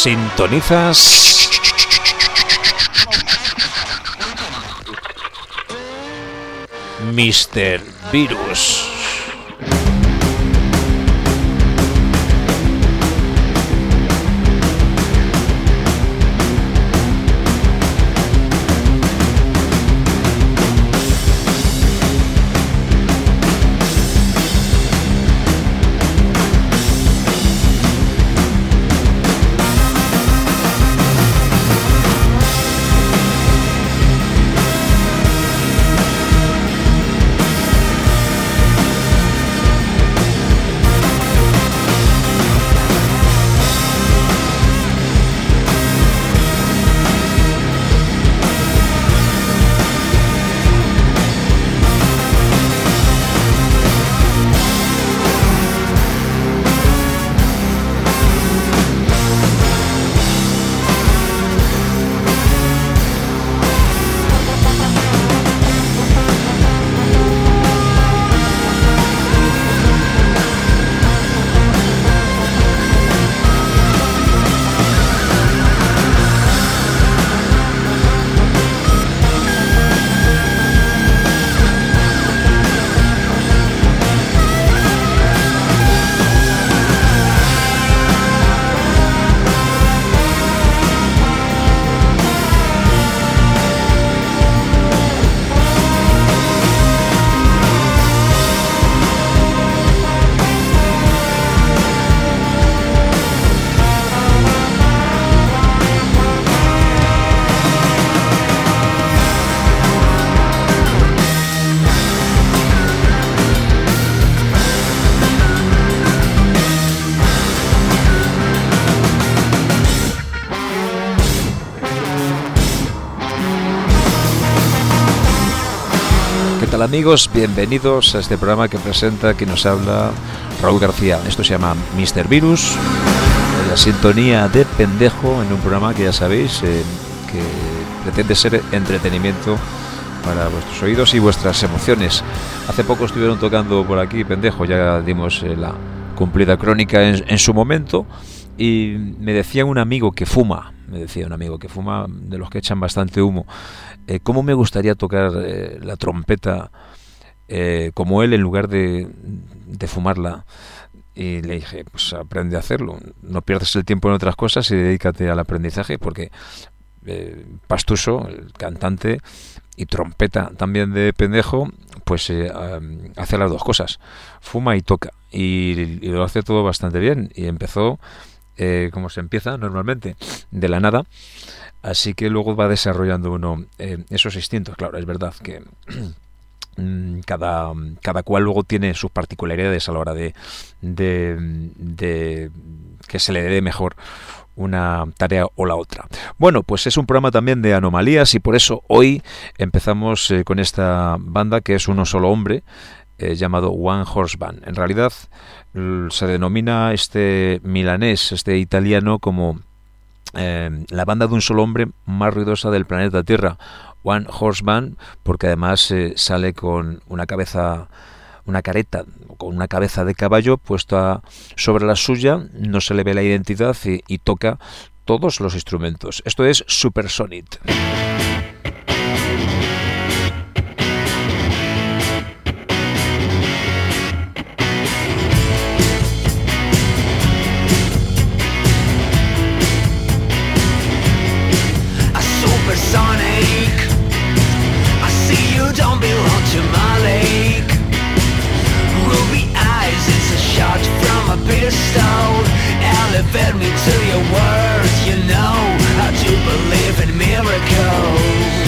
Sintonizas Mr. Virus. Amigos, bienvenidos a este programa que presenta, que nos habla Raúl García. Esto se llama Mr. Virus, la sintonía de pendejo, en un programa que ya sabéis que pretende ser entretenimiento para vuestros oídos y vuestras emociones. Hace poco estuvieron tocando por aquí pendejo, ya dimos la cumplida crónica en su momento, y me decía un amigo que fuma, de los que echan bastante humo, cómo me gustaría tocar la trompeta como él, en lugar de fumarla. Y le dije, pues aprende a hacerlo, no pierdas el tiempo en otras cosas y dedícate al aprendizaje, porque Pastuso, el cantante y trompeta también de pendejo, pues hace las dos cosas, fuma y toca, y lo hace todo bastante bien, y empezó como se empieza normalmente, de la nada. Así que luego va desarrollando uno esos instintos. Claro, es verdad que cada cual luego tiene sus particularidades a la hora de que se le dé mejor una tarea o la otra. Bueno, pues es un programa también de anomalías, y por eso hoy empezamos con esta banda que es uno solo hombre, llamado One Horse Band. En realidad se denomina este milanés, este italiano, como la banda de un solo hombre más ruidosa del planeta Tierra, One Horse Band, porque además sale con una careta, con una cabeza de caballo puesta sobre la suya, no se le ve la identidad, y toca todos los instrumentos. Esto es Supersonic. Don't belong to my lake. Ruby eyes, it's a shot from a pistol. Elevate me to your words, you know I do believe in miracles.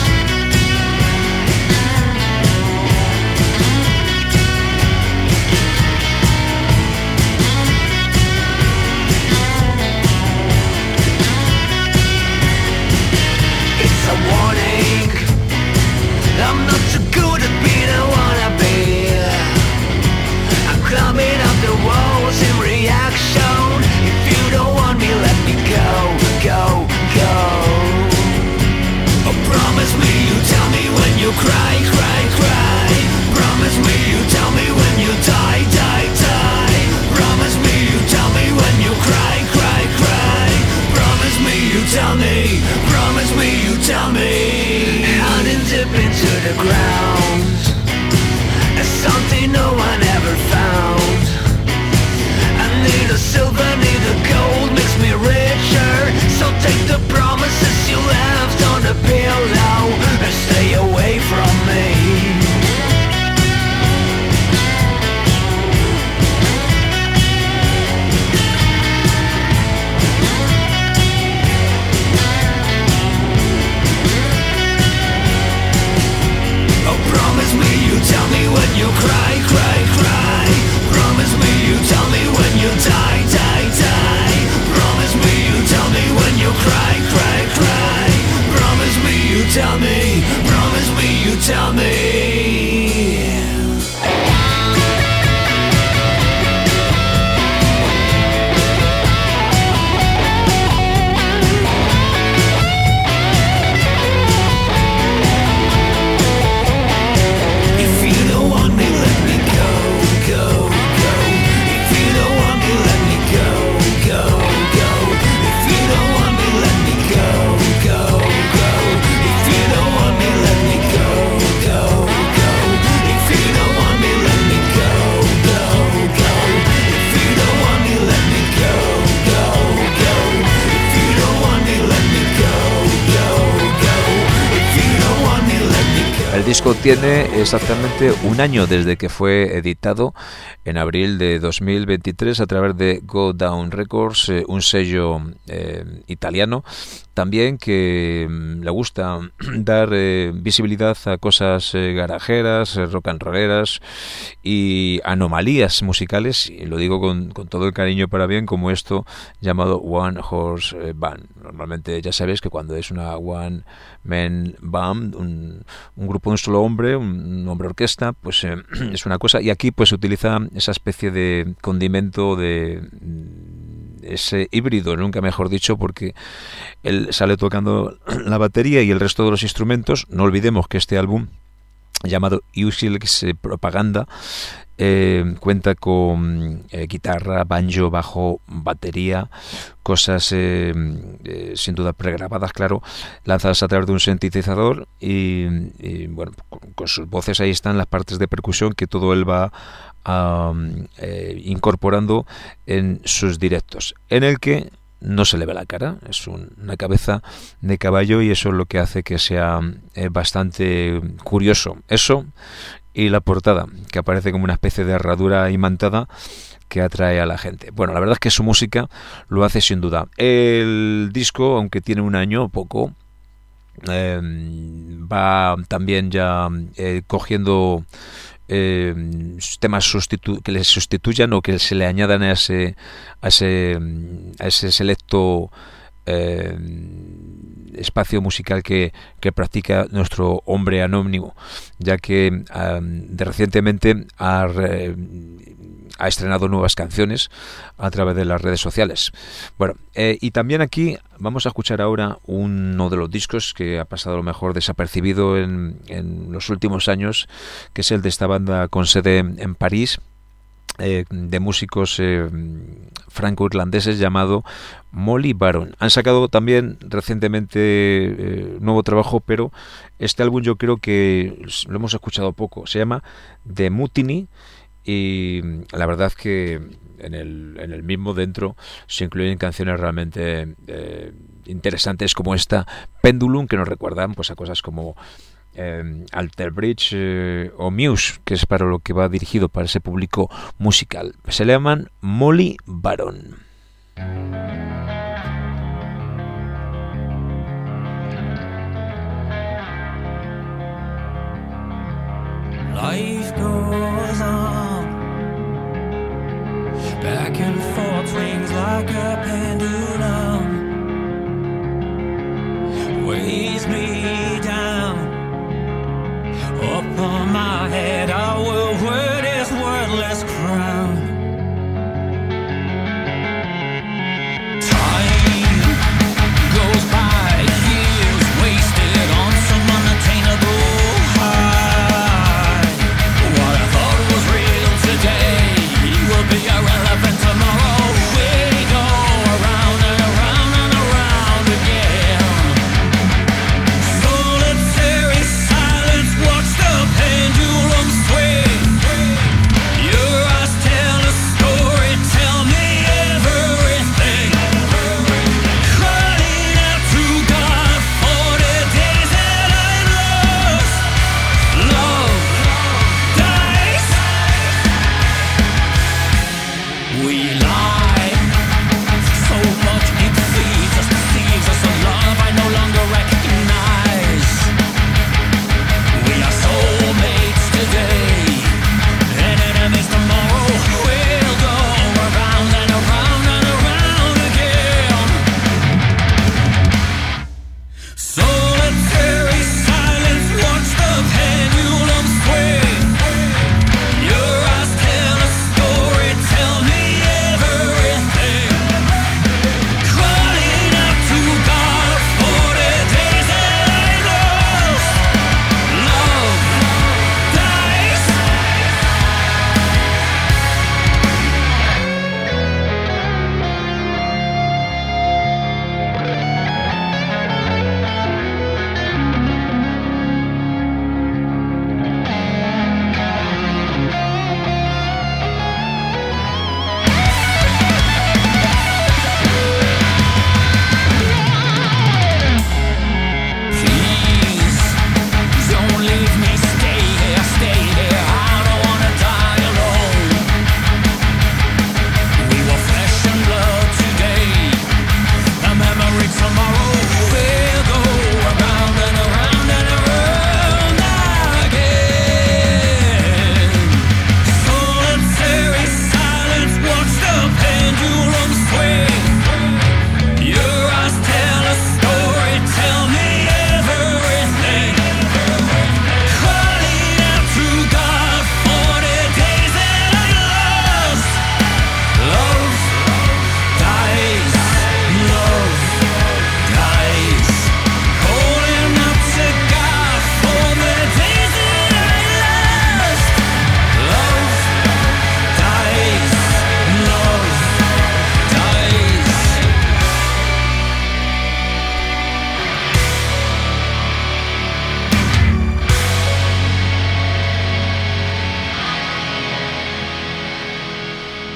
It's a warning, I'm not so good at being I wanna be. I'm climbing up the walls in reaction. If you don't want me, let me go, go, go. Oh, promise me you tell me when you cry, cry, cry. Promise me you tell me when you die, die, die. Promise me you tell me when you cry, cry, cry. to the ground. It's something no one ever found. I need a silver, need a gold, makes me richer. So take the promises you left on the pillow and stay away from me. Promise me you tell me when you cry, cry, cry. Promise me you tell me when you die, die, die. Promise me you tell me when you cry, cry, cry. Promise me you tell me, promise me you tell me. El disco tiene exactamente un año desde que fue editado en abril de 2023 a través de Go Down Records, un sello italiano también que le gusta dar visibilidad a cosas garajeras, rock and rolleras y anomalías musicales, y lo digo con todo el cariño para bien, como esto llamado One Horse Band. Normalmente ya sabéis que cuando es una One Man Band, un grupo de un solo hombre, un hombre orquesta, pues es una cosa, y aquí pues se utiliza esa especie de condimento de ese híbrido, nunca mejor dicho, porque él sale tocando la batería y el resto de los instrumentos. No olvidemos que este álbum, llamado Useless Propaganda, cuenta con guitarra, banjo, bajo, batería, cosas sin duda pregrabadas, claro, lanzadas a través de un sintetizador y bueno, con sus voces ahí están las partes de percusión que todo él va incorporando en sus directos, en el que no se le ve la cara, es una cabeza de caballo, y eso es lo que hace que sea bastante curioso. Eso y la portada, que aparece como una especie de herradura imantada que atrae a la gente. Bueno, la verdad es que su música lo hace sin duda. El disco, aunque tiene un año o poco, va también ya cogiendo temas que le sustituyan o que se le añadan a ese selecto espacio musical que practica nuestro hombre anónimo, ya que recientemente ha estrenado nuevas canciones a través de las redes sociales. Bueno, y también aquí vamos a escuchar ahora uno de los discos que ha pasado a lo mejor desapercibido en los últimos años, que es el de esta banda con sede en París, de músicos franco-irlandeses, llamado Molly Baron. Han sacado también recientemente nuevo trabajo, pero este álbum yo creo que lo hemos escuchado poco. Se llama The Mutiny, y la verdad que en el mismo dentro se incluyen canciones realmente interesantes, como esta Pendulum, que nos recuerdan pues a cosas como Alter Bridge o Muse, que es para lo que va dirigido, para ese público musical. Se le llaman Molly Baron. Life goes on, back and forth, swings like a pendulum, weighs me down. Upon my head I will wear this wordless crown. Time goes by, years wasted on some unattainable high. What I thought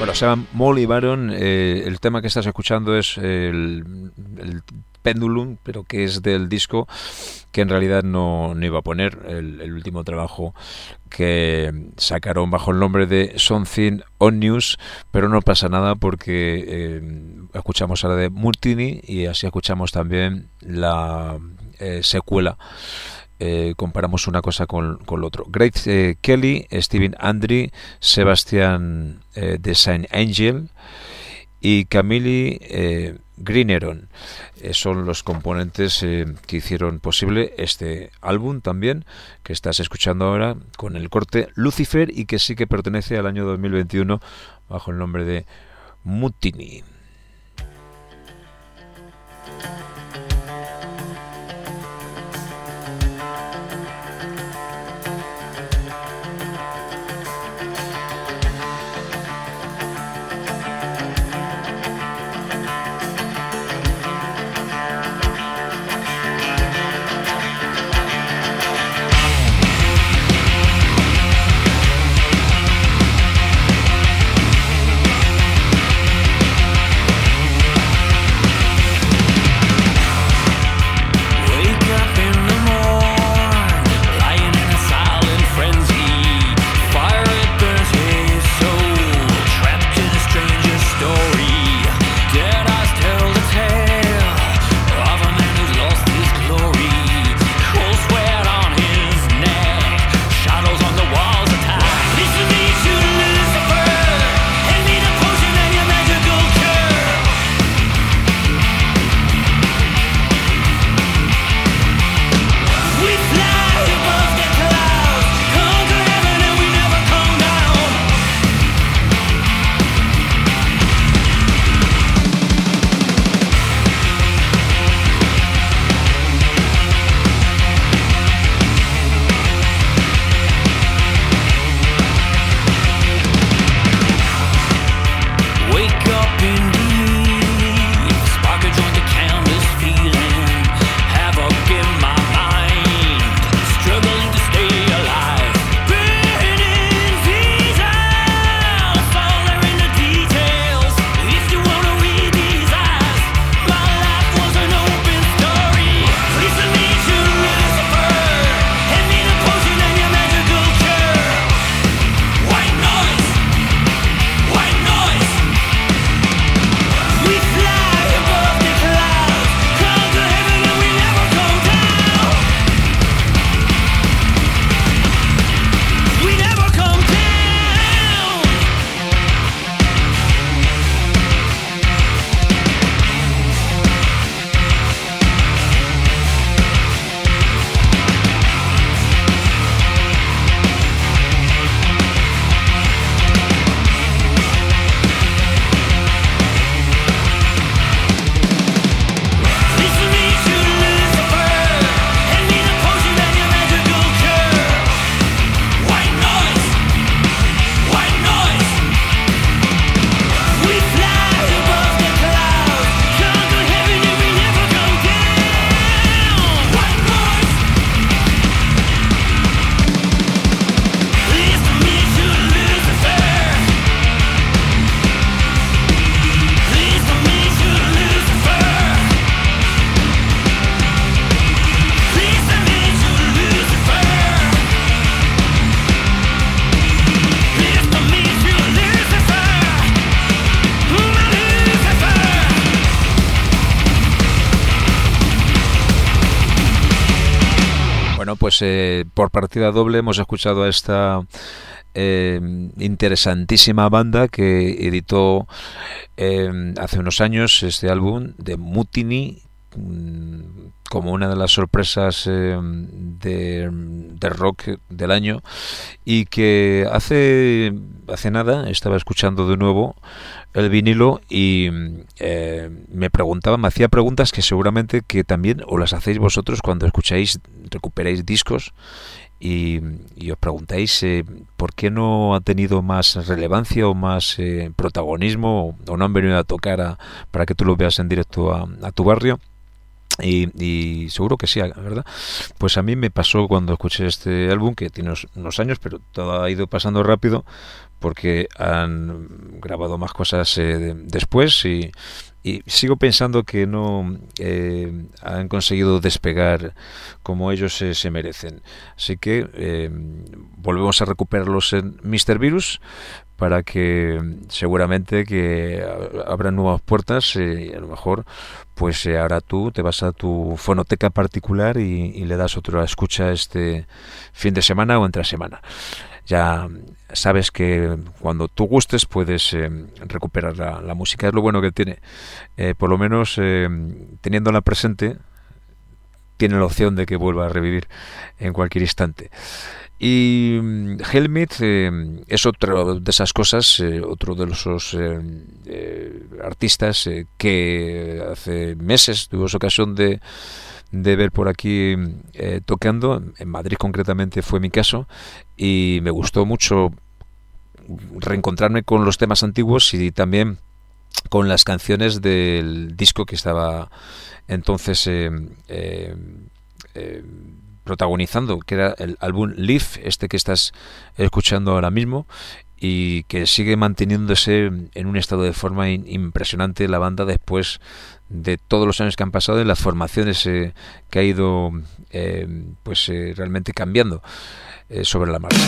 Bueno, se llama Molly Baron. El tema que estás escuchando es el Pendulum, pero que es del disco que en realidad no iba a poner, el último trabajo que sacaron bajo el nombre de Something on News, pero no pasa nada porque escuchamos ahora de Mutiny y así escuchamos también la secuela. Comparamos una cosa con lo otro. Grace Kelly, Stephen Andre, Sebastian de Saint Angel y Camille Greeneron son los componentes que hicieron posible este álbum también que estás escuchando ahora con el corte Lucifer y que sí que pertenece al año 2021 bajo el nombre de Mutiny. Pues por partida doble hemos escuchado a esta interesantísima banda que editó hace unos años este álbum de Mutiny como una de las sorpresas de rock del año y que hace nada estaba escuchando de nuevo el vinilo y me hacía preguntas que seguramente que también os las hacéis vosotros cuando recuperáis discos y os preguntáis por qué no ha tenido más relevancia o más protagonismo o no han venido a tocar para que tú lo veas en directo a tu barrio. Y seguro que sí, ¿verdad? Pues a mí me pasó cuando escuché este álbum, que tiene unos años, pero todo ha ido pasando rápido porque han grabado más cosas después y sigo pensando que no han conseguido despegar como ellos se merecen. Así que volvemos a recuperarlos en Mr. Virus para que seguramente que abran nuevas puertas y a lo mejor pues ahora tú te vas a tu fonoteca particular y le das otra escucha este fin de semana o entre semana. Ya sabes que cuando tú gustes puedes recuperar la música. Es lo bueno que tiene. Por lo menos teniéndola presente, tiene la opción de que vuelva a revivir en cualquier instante. Y Helmet es otra de esas cosas, otro de esos artistas que hace meses tuvimos ocasión de ver por aquí tocando. En Madrid concretamente fue mi caso y me gustó mucho reencontrarme con los temas antiguos y también con las canciones del disco que estaba entonces protagonizando, que era el álbum Live, este que estás escuchando ahora mismo, y que sigue manteniéndose en un estado de forma impresionante la banda después de todos los años que han pasado y las formaciones que ha ido realmente cambiando sobre la marcha.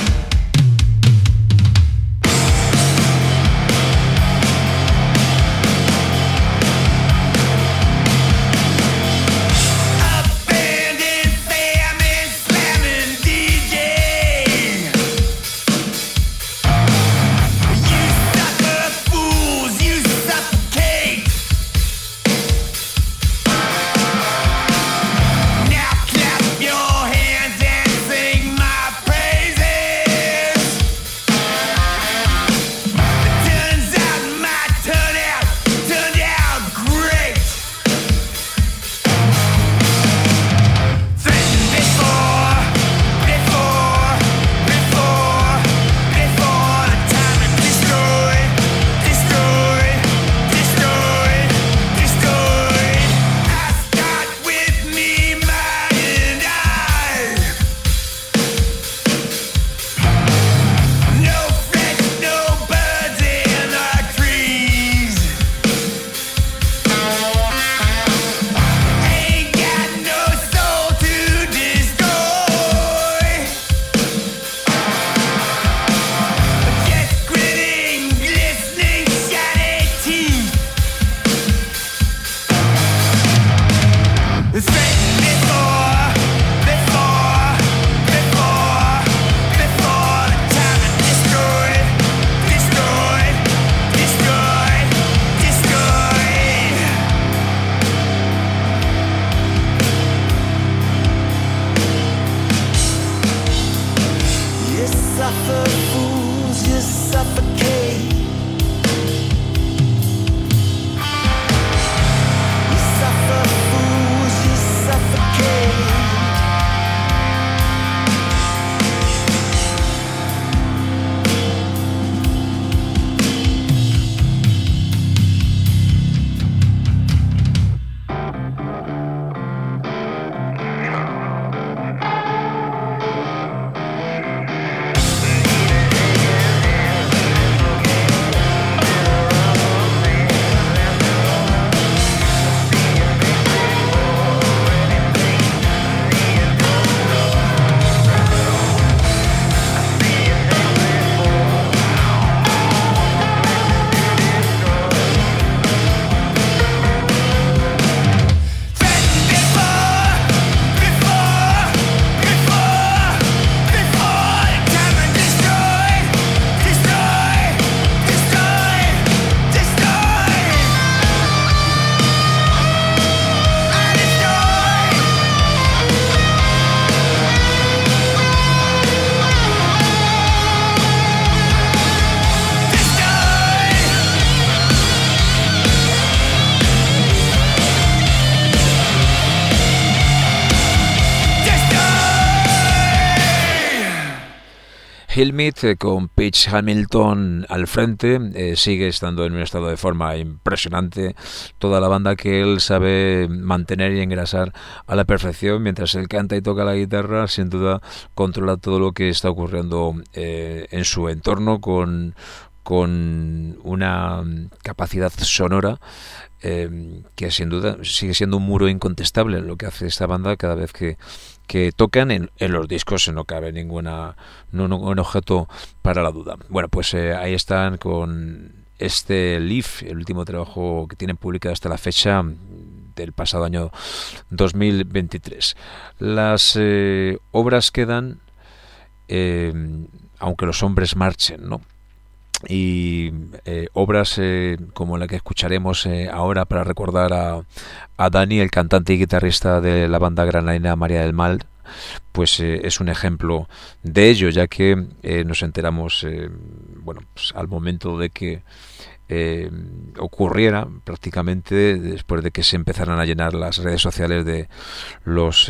Hillmead, con Page Hamilton al frente, sigue estando en un estado de forma impresionante. Toda la banda que él sabe mantener y engrasar a la perfección, mientras él canta y toca la guitarra, sin duda controla todo lo que está ocurriendo en su entorno con una capacidad sonora que sin duda sigue siendo un muro incontestable lo que hace esta banda cada vez que tocan en los discos. No cabe ningún objeto para la duda. Bueno, pues ahí están con este Leaf, el último trabajo que tienen publicado hasta la fecha del pasado año 2023. Las obras quedan, aunque los hombres marchen, ¿no? Y obras como la que escucharemos ahora para recordar a Dani, el cantante y guitarrista de la banda granadina María del Mal, pues es un ejemplo de ello, ya que nos enteramos pues al momento de que ocurriera, prácticamente después de que se empezaran a llenar las redes sociales de los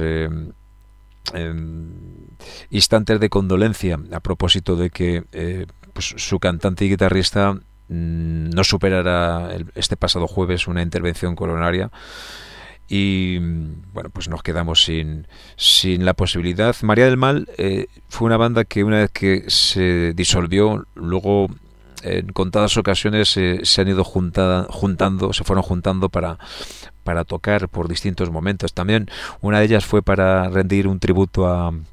instantes de condolencia a propósito de que pues su cantante y guitarrista no superará este pasado jueves una intervención coronaria, y bueno, pues nos quedamos sin la posibilidad. María del Mal fue una banda que una vez que se disolvió, luego en contadas ocasiones se han ido se fueron juntando para tocar por distintos momentos. También una de ellas fue para rendir un tributo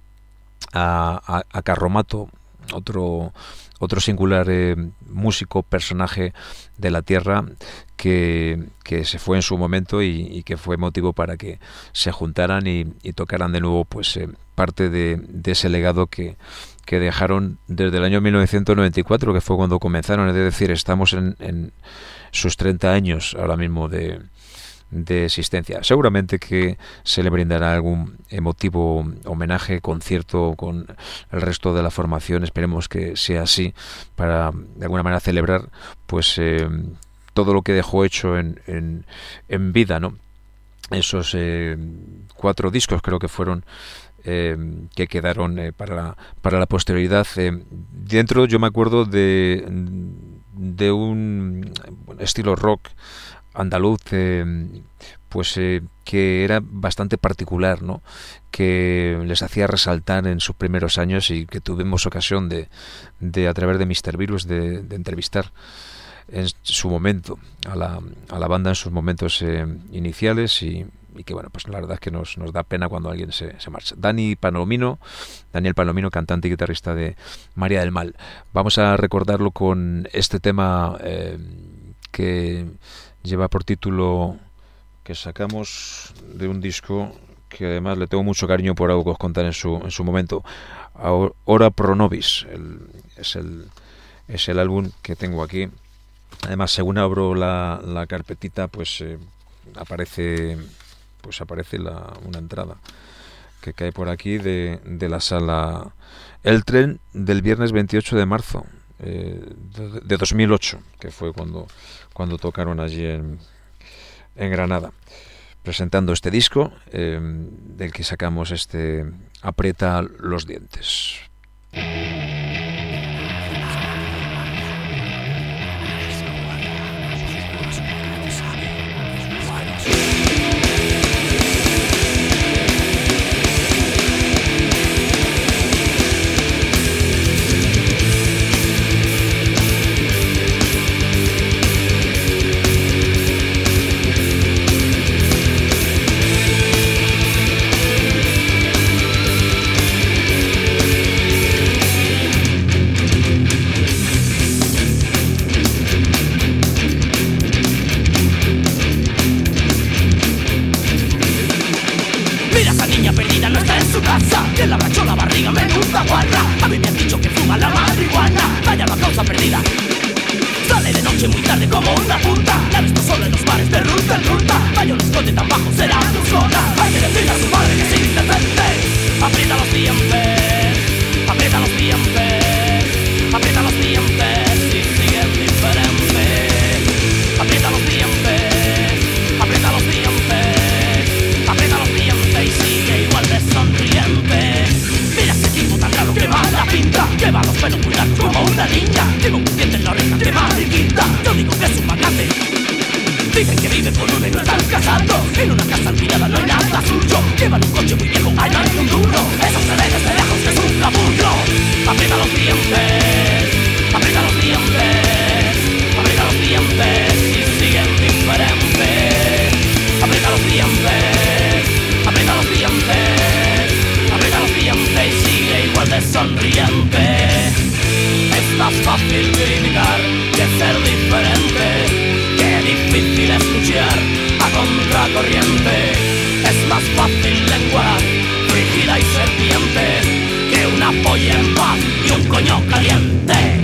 a Carromato, otro singular músico, personaje de la tierra que se fue en su momento y que fue motivo para que se juntaran y tocaran de nuevo pues parte de ese legado que dejaron desde el año 1994, que fue cuando comenzaron. Es decir, estamos en sus 30 años ahora mismo de existencia. Seguramente que se le brindará algún emotivo homenaje, concierto con el resto de la formación. Esperemos que sea así, para de alguna manera celebrar pues todo lo que dejó hecho en vida, ¿no? Esos 4 discos creo que fueron que quedaron para la posterioridad. Dentro yo me acuerdo de un estilo rock andaluz pues que era bastante particular, ¿no? Que les hacía resaltar en sus primeros años, y que tuvimos ocasión de a través de Mr. Virus de entrevistar en su momento a la banda en sus momentos iniciales, y que bueno, pues la verdad es que nos da pena cuando alguien se marcha. Daniel Palomino, cantante y guitarrista de María del Mal. Vamos a recordarlo con este tema que lleva por título, que sacamos de un disco que además le tengo mucho cariño por algo que os contaré en su momento. Ora pro nobis es el álbum que tengo aquí. Además, según abro la carpetita, pues aparece una entrada que cae por aquí de la sala El Tren, del viernes 28 de marzo de 2008, que fue cuando tocaron allí en Granada, presentando este disco del que sacamos este Aprieta los dientes. bueno cuidar como una niña. Lleva un diente en la oreja de mariquita. Yo digo que es un magnate. Dicen que vive con uno y no están casados. En una casa alquilada no hay nada suyo. Llevan un coche muy viejo, ay no hay un duro. Eso se ve desde lejos que es un capullo. Aprieta los dientes, aprieta los dientes, aprieta los dientes y siguen diferentes. Aprieta los dientes, aprieta los dientes, aprieta los dientes y sigue igual de sonriente. Es más fácil criticar que ser diferente. Difícil es luchar a contracorriente. Es más fácil lenguar frígida y serpiente que una polla en paz y un coño caliente.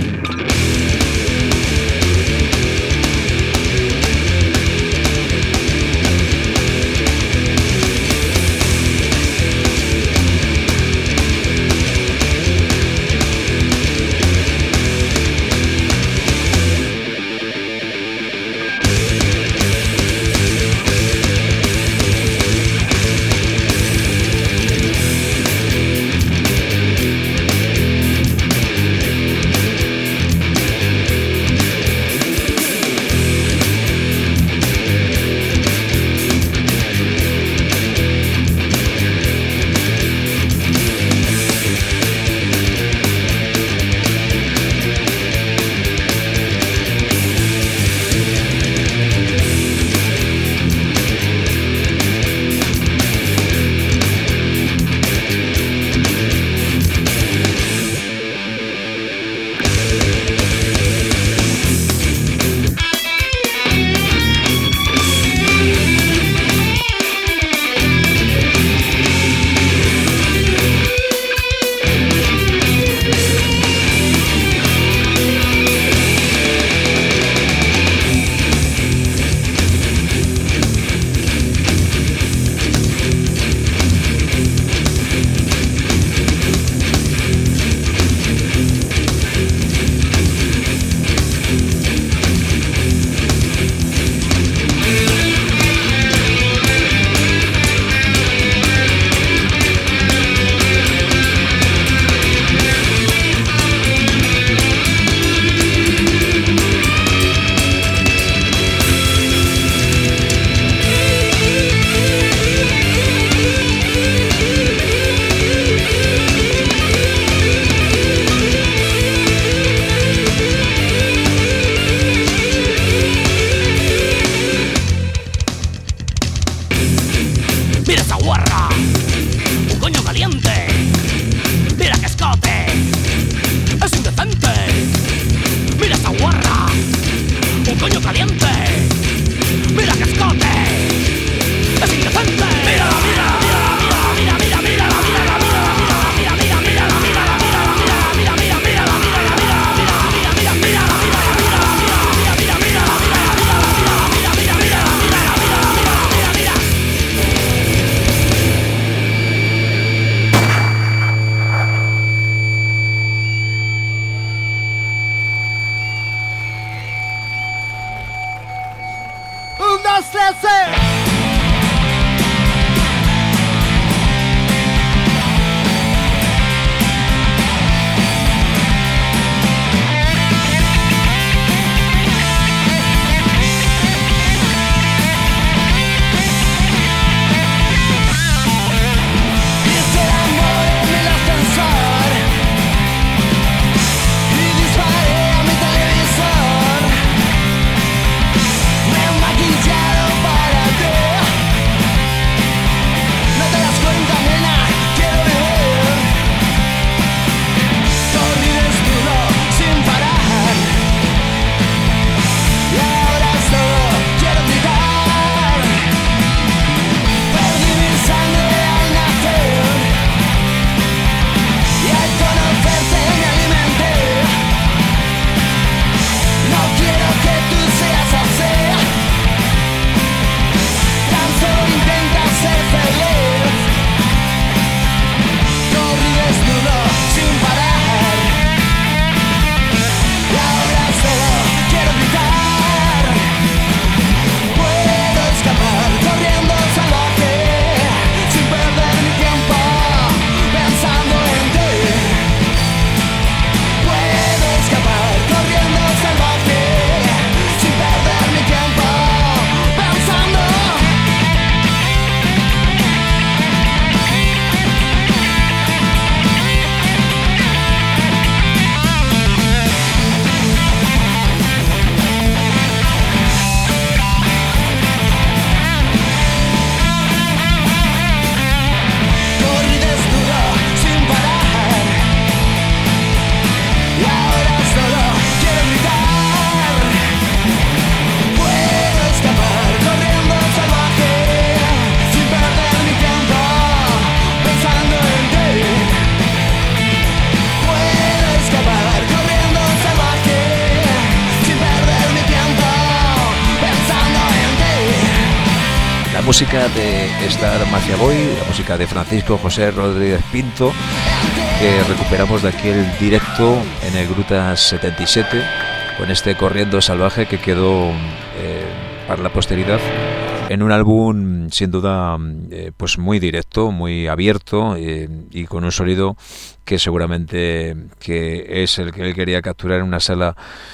Para música de Star Mafia Boy, la música de Francisco José Rodríguez Pinto, que recuperamos de aquel directo en el Grutas 77, con este Corriendo Salvaje que quedó para la posteridad en un álbum sin duda pues muy directo, muy abierto y con un sonido que seguramente que es el que él quería capturar en una sala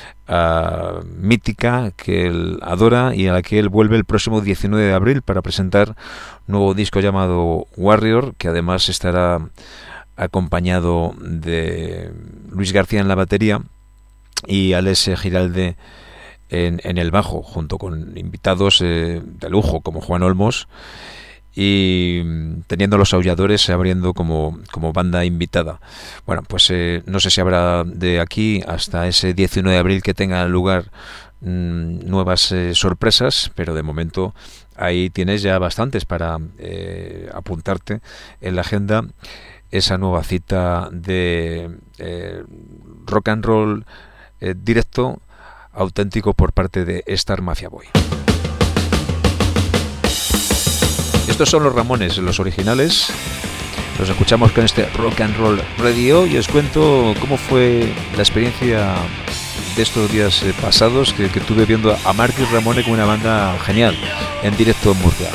mítica que él adora y a la que él vuelve el próximo 19 de abril para presentar un nuevo disco llamado Warrior, que además estará acompañado de Luis García en la batería y Alex Giralde en el bajo, junto con invitados de lujo como Juan Olmos, y teniendo Los Aulladores abriendo como banda invitada. Bueno, pues no sé si habrá de aquí hasta ese 19 de abril que tengan lugar nuevas sorpresas, pero de momento ahí tienes ya bastantes para apuntarte en la agenda esa nueva cita de rock and roll directo, auténtico por parte de Star Mafia Boy. Estos son los Ramones, los originales. Los escuchamos con este Rock and Roll Radio y os cuento cómo fue la experiencia de estos días pasados que tuve viendo a Marcus Ramone con una banda genial en directo en Murcia.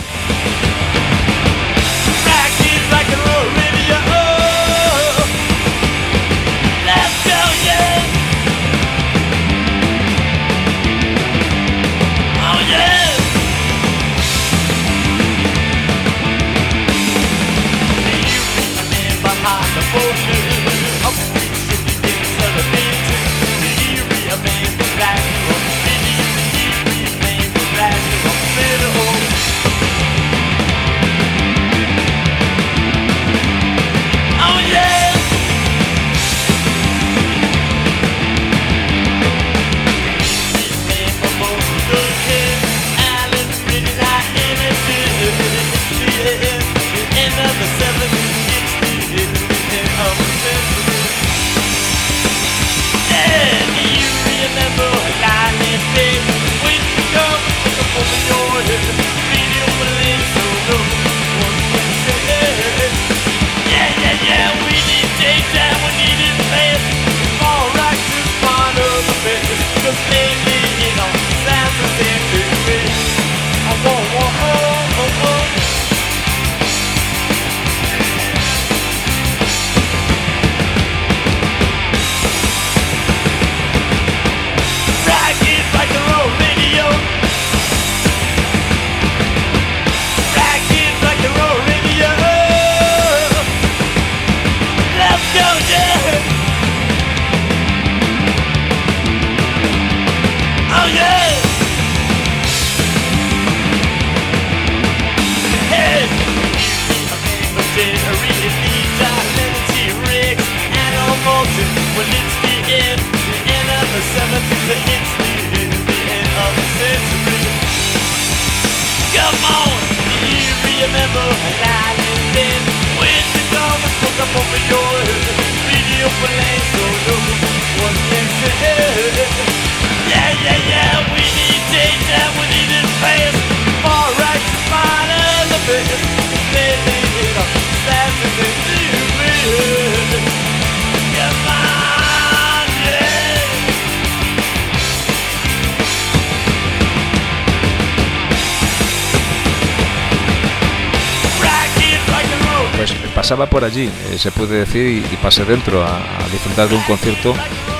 Pasaba por allí, se puede decir, y pasé dentro a disfrutar de un concierto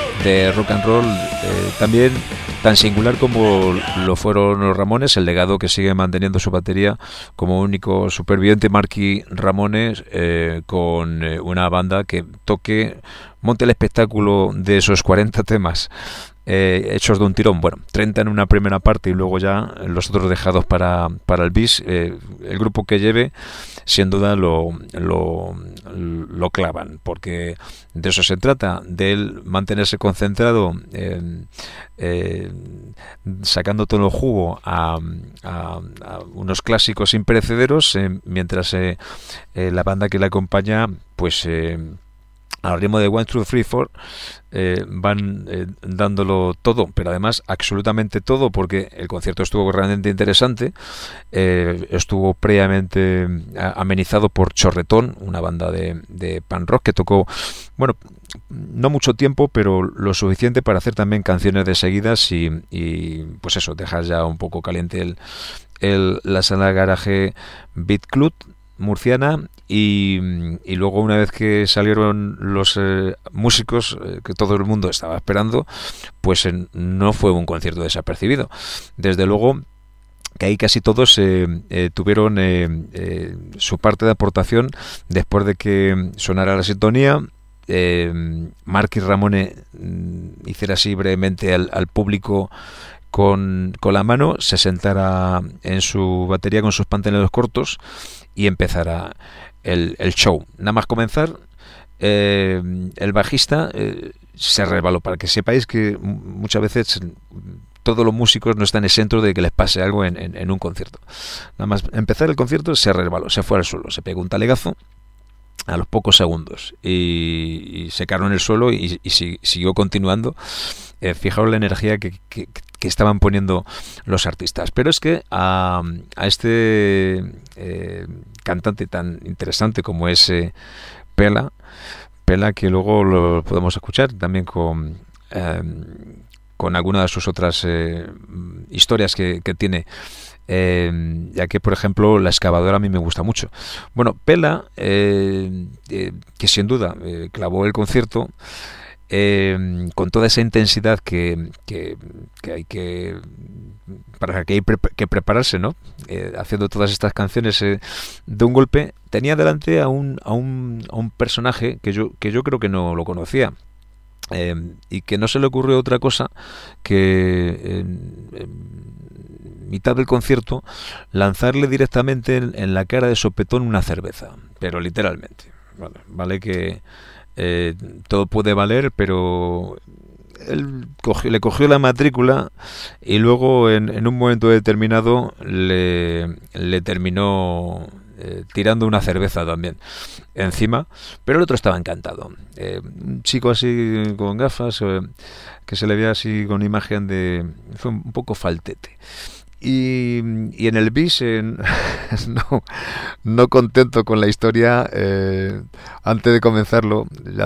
de rock and roll también tan singular como lo fueron los Ramones, el legado que sigue manteniendo su batería como único superviviente, Marky Ramone, con una banda que monte el espectáculo de esos 40 temas hechos de un tirón, bueno, 30 en una primera parte y luego ya los otros dejados para el bis. El grupo que lleve sin duda lo clavan, porque de eso se trata, de él mantenerse concentrado, sacando todo el jugo a unos clásicos imperecederos, mientras la banda que le acompaña pues al ritmo de 1, 2, 3, 4, van dándolo todo, pero además absolutamente todo, porque el concierto estuvo realmente interesante. Estuvo previamente amenizado por Chorretón, una banda de punk rock que tocó, bueno, no mucho tiempo, pero lo suficiente para hacer también canciones de seguidas y pues eso, dejar ya un poco caliente la sala Garaje Beat Club murciana. Y luego, una vez que salieron los músicos que todo el mundo estaba esperando, pues no fue un concierto desapercibido. Desde luego que ahí casi todos tuvieron su parte de aportación después de que sonara la sintonía. Marky Ramone hiciera así brevemente al público con la mano, se sentara en su batería con sus pantalones cortos y empezara el show. Nada más comenzar, el bajista se resbaló. Para que sepáis que muchas veces todos los músicos no están exentos de que les pase algo en un concierto. Nada más empezar el concierto se resbaló, se fue al suelo, se pegó un talegazo a los pocos segundos y se cargó en el suelo y siguió continuando. Fijaos la energía que estaban poniendo los artistas. Pero es que a este cantante tan interesante como es Pela, que luego lo podemos escuchar también con alguna de sus otras historias que tiene, ya que, por ejemplo, La excavadora a mí me gusta mucho. Bueno, Pela, que sin duda clavó el concierto con toda esa intensidad que hay para que hay que prepararse, ¿no? Haciendo todas estas canciones de un golpe. Tenía delante a un personaje que yo creo que no lo conocía. Y que no se le ocurrió otra cosa que en mitad del concierto lanzarle directamente en la cara de sopetón una cerveza, pero literalmente. Vale que todo puede valer, pero él le cogió la matrícula y luego en un momento determinado le terminó tirando una cerveza también encima, pero el otro estaba encantado. Un chico así con gafas, que se le veía así con imagen de... fue un poco faltete. Y en el bis, no contento con la historia, antes de comenzarlo,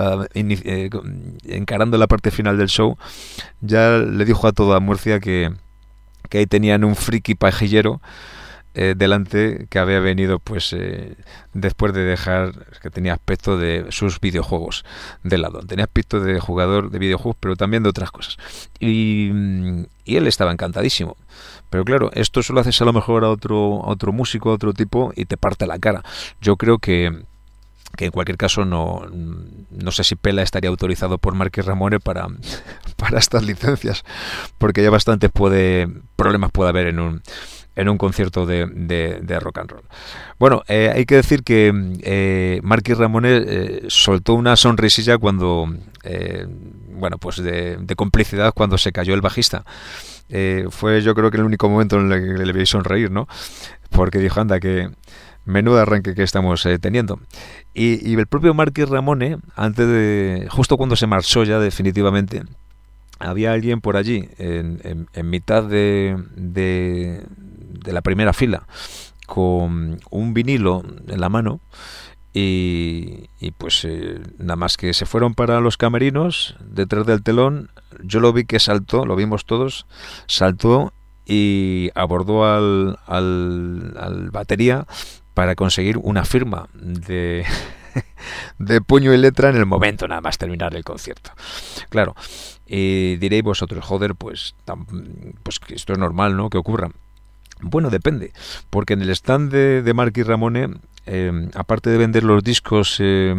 encarando la parte final del show, ya le dijo a toda Murcia que ahí tenían un friki pajillero delante, que había venido pues después de dejar, que tenía aspecto de sus videojuegos de lado, tenía aspecto de jugador de videojuegos, pero también de otras cosas, y él estaba encantadísimo. Pero claro, esto solo haces a lo mejor a otro músico, a otro tipo, y te parte la cara. Yo creo que en cualquier caso no sé si Pela estaría autorizado por Marky Ramone para estas licencias, porque ya bastantes problemas puede haber en un concierto de rock and roll. Bueno, hay que decir que Marky Ramone soltó una sonrisilla cuando, bueno, pues de complicidad cuando se cayó el bajista. Fue, yo creo que el único momento en el que le vi sonreír, ¿no? Porque dijo, anda, que menudo arranque que estamos teniendo. Y el propio Marky Ramone, justo cuando se marchó ya definitivamente, había alguien por allí en mitad de la primera fila con un vinilo en la mano y pues nada más que se fueron para los camerinos detrás del telón. Yo lo vi que saltó, lo vimos todos, saltó y abordó al batería para conseguir una firma de puño y letra en el momento nada más terminar el concierto. Claro, diréis vosotros, joder, pues que esto es normal, ¿no?, que ocurra. Bueno, depende, porque en el stand de Marky Ramone, aparte de vender los discos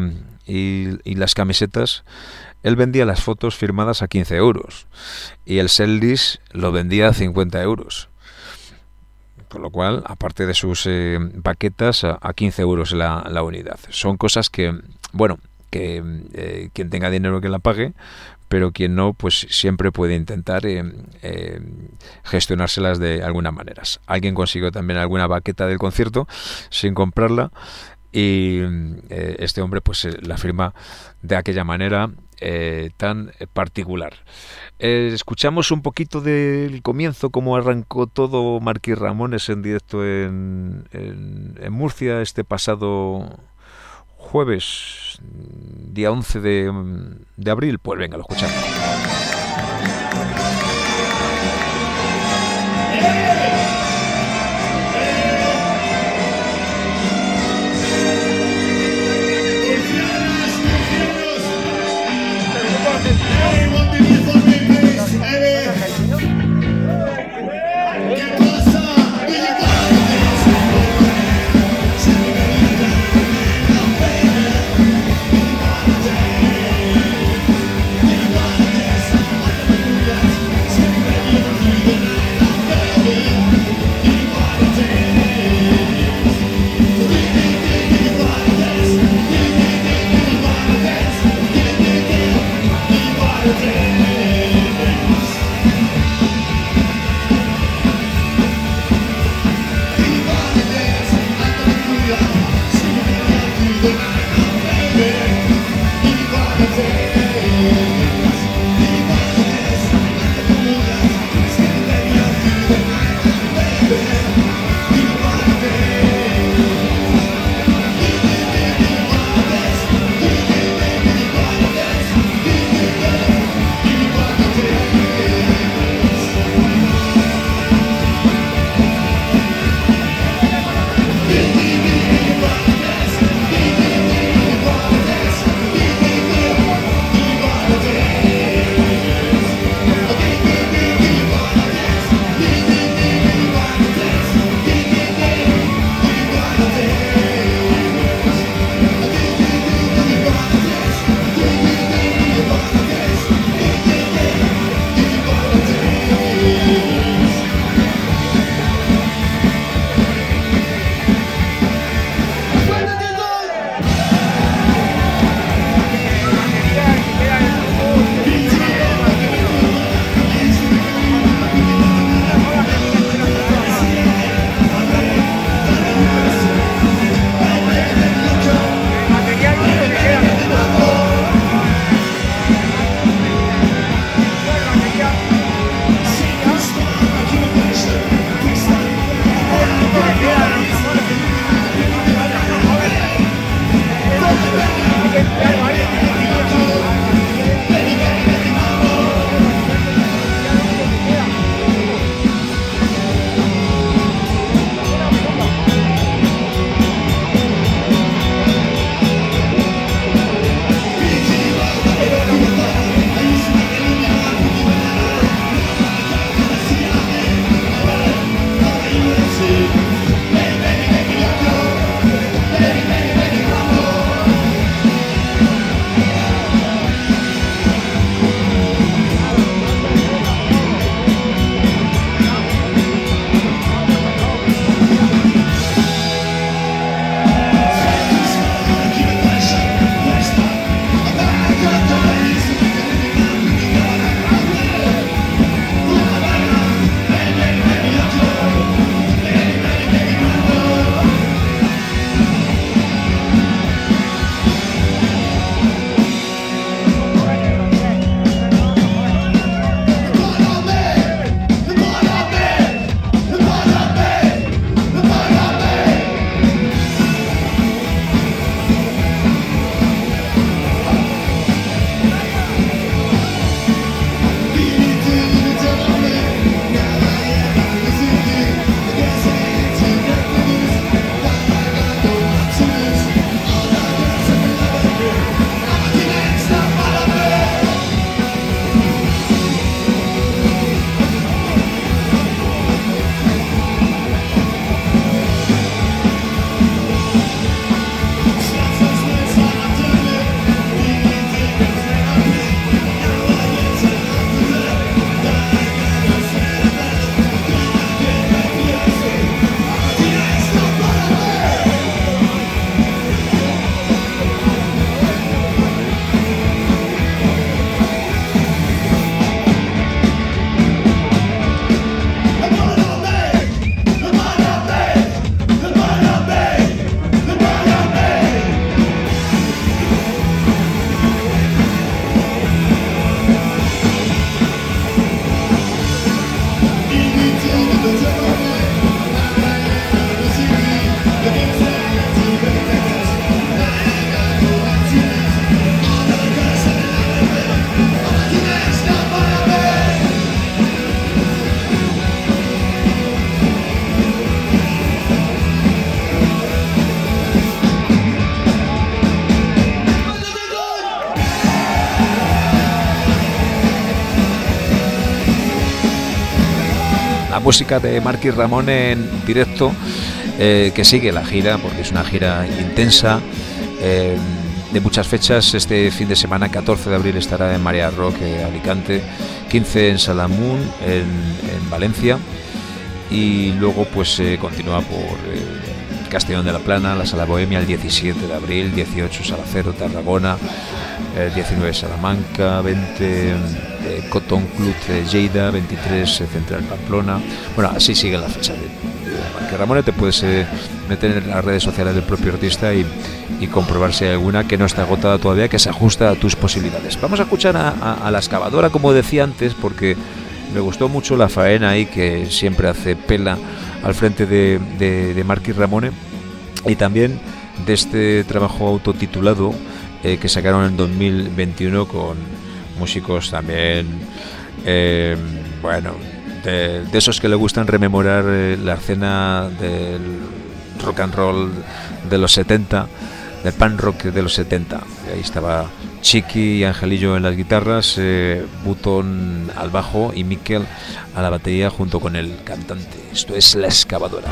y las camisetas, él vendía las fotos firmadas a 15 euros y el setlist lo vendía a 50 euros. Con lo cual, aparte de sus baquetas, a 15 euros la unidad. Son cosas que, bueno, que quien tenga dinero que la pague, pero quien no, pues siempre puede intentar gestionárselas de alguna manera. Alguien consiguió también alguna baqueta del concierto sin comprarla y este hombre pues la firma de aquella manera tan particular. Escuchamos un poquito del comienzo, cómo arrancó todo Marquis Ramones en directo en Murcia este pasado jueves, día 11 de abril. Pues venga, lo escuchamos. Yeah. la música de Marky Ramón en directo, que sigue la gira, porque es una gira intensa, de muchas fechas. Este fin de semana, 14 de abril, estará en María Rock, Alicante, 15 en Salamun, en Valencia, y luego pues continúa por Castellón de la Plana, la Sala Bohemia, el 17 de abril, 18 Salacero, Tarragona, 19 Salamanca, 20 Cotton Club de Lleida, 23 Central Pamplona. Bueno, así sigue la fecha de Marky Ramón. Te puedes meter en las redes sociales del propio artista y comprobar si hay alguna que no está agotada todavía, que se ajusta a tus posibilidades. Vamos a escuchar a La Excavadora, como decía antes, porque me gustó mucho la faena ahí que siempre hace Pela al frente de Marky Ramón, y también de este trabajo autotitulado que sacaron en 2021 con músicos también, bueno, de esos que le gustan rememorar la escena del rock and roll de los 70, del punk rock de los 70. Ahí estaba Chiqui y Angelillo en las guitarras, Butón al bajo y Miquel a la batería junto con el cantante. Esto es La Excavadora.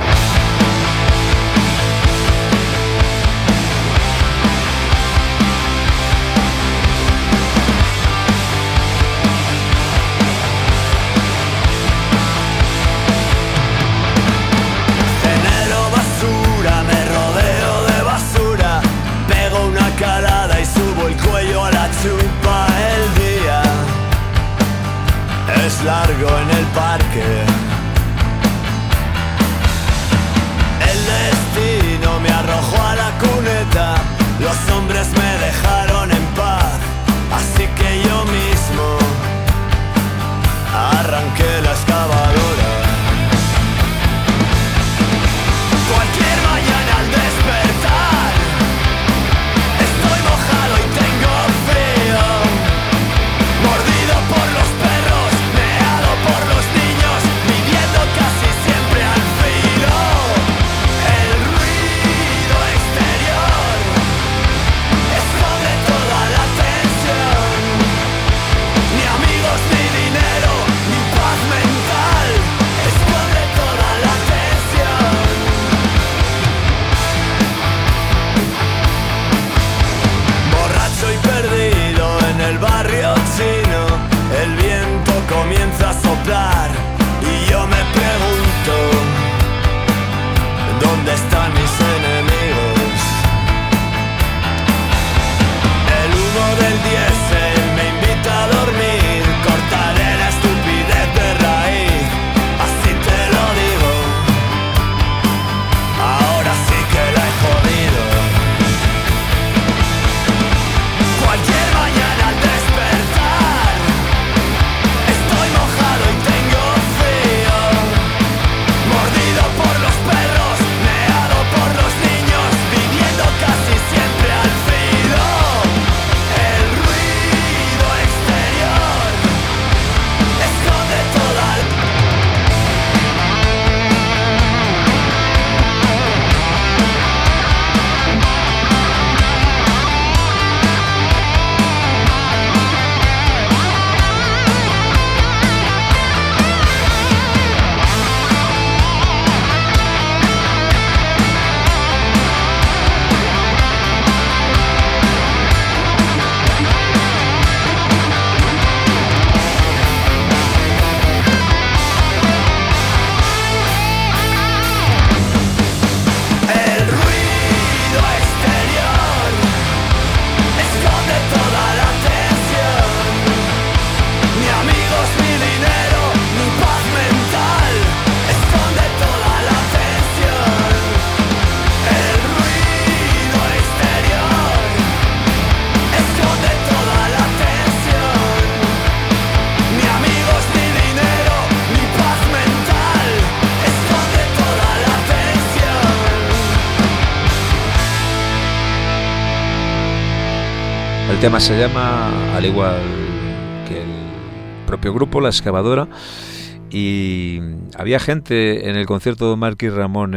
Largo en el parque. El destino me arrojó a la cuneta, los hombres me dejaron en paz, así que yo mismo arranqué la excavadora. Cualquier mañana al despertar estoy mojado y tengo frío, mordido por los perros, por los niños, viviendo casi siempre al filo. El ruido exterior esconde toda la tensión. Ni amigos, ni dinero, ni paz mental, esconde toda la tensión. Borracho y perdido en el barrio chino, el viento comienza a soplar y yo me pregunto ¿dónde están mis enemigos? El humo del diésel me invita a dormir, cortaré la estupidez de raíz, así te lo digo, ahora sí que la he jodido. Cualquier mañana al despertar estoy mojado y tengo frío, mordido por los perros, meado por los niños, viviendo casi siempre al filo. El ruido exterior esconde toda la... El ruido exterior esconde toda la tensión. Ni amigos, ni dinero, ni paz mental, esconde toda la tensión. El ruido exterior esconde toda la tensión. Ni amigos, ni dinero, ni paz mental, esconde toda la tensión. El tema se llama, al igual que el propio grupo, La Excavadora, y había gente en el concierto de Marky Ramón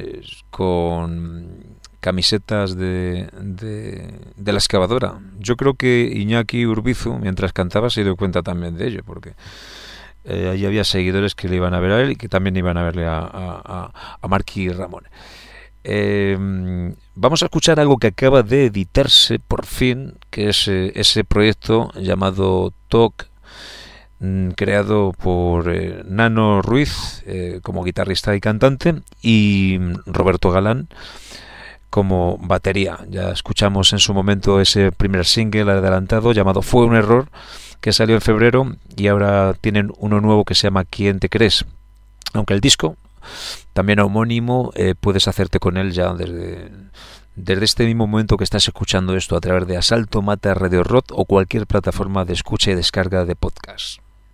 con camisetas de La Excavadora. Yo creo que Iñaki Urbizu, mientras cantaba, se dio cuenta también de ello, porque Allí había seguidores que le iban a ver a él y que también iban a verle a Marky Ramone. Vamos a escuchar algo que acaba de editarse por fin, que es ese proyecto llamado Talk, creado por Nano Ruiz como guitarrista y cantante, y Roberto Galán como batería. Ya escuchamos en su momento ese primer single adelantado llamado Fue un error, que salió en febrero, y ahora tienen uno nuevo que se llama ¿Quién te crees? Aunque el disco, también homónimo, puedes hacerte con él ya desde este mismo momento que estás escuchando esto a través de Asalto Mata Radio Rock o cualquier plataforma de escucha y descarga de podcast.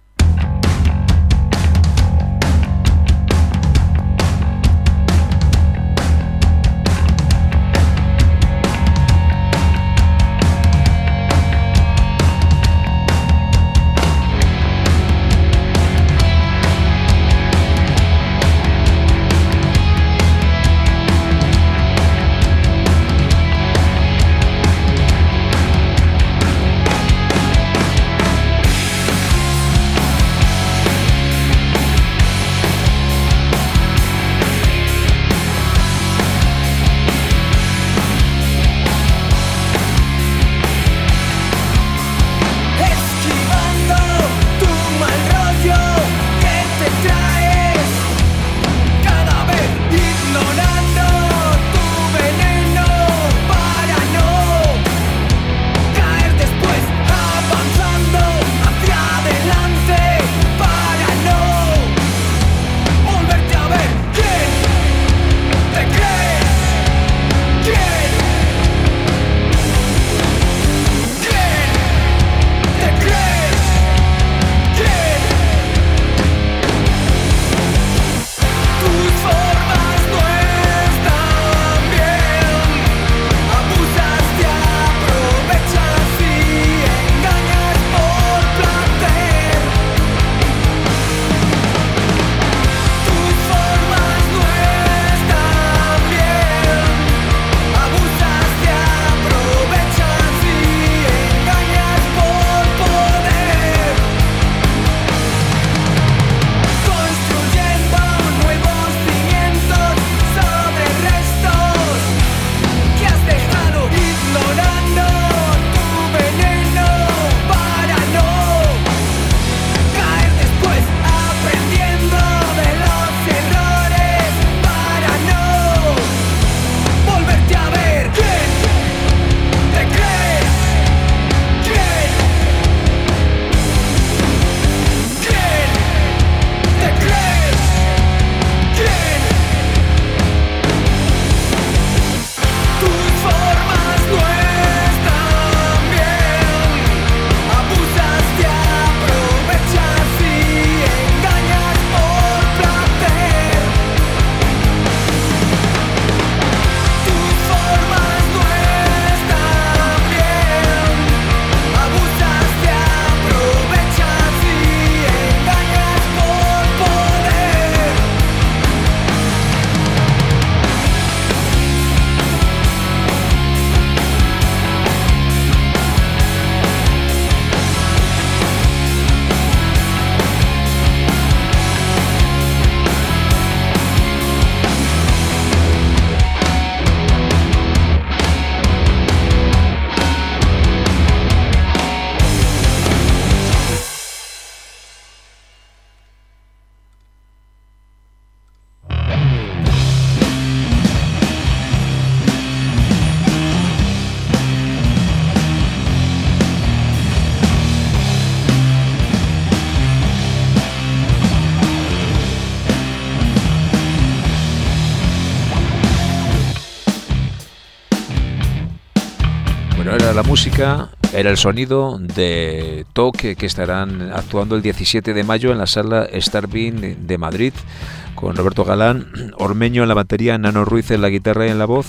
Era la música, era el sonido de Toque, que estarán actuando el 17 de mayo en la sala Starbeam de Madrid, con Roberto Galán, Ormeño en la batería, Nano Ruiz en la guitarra y en la voz,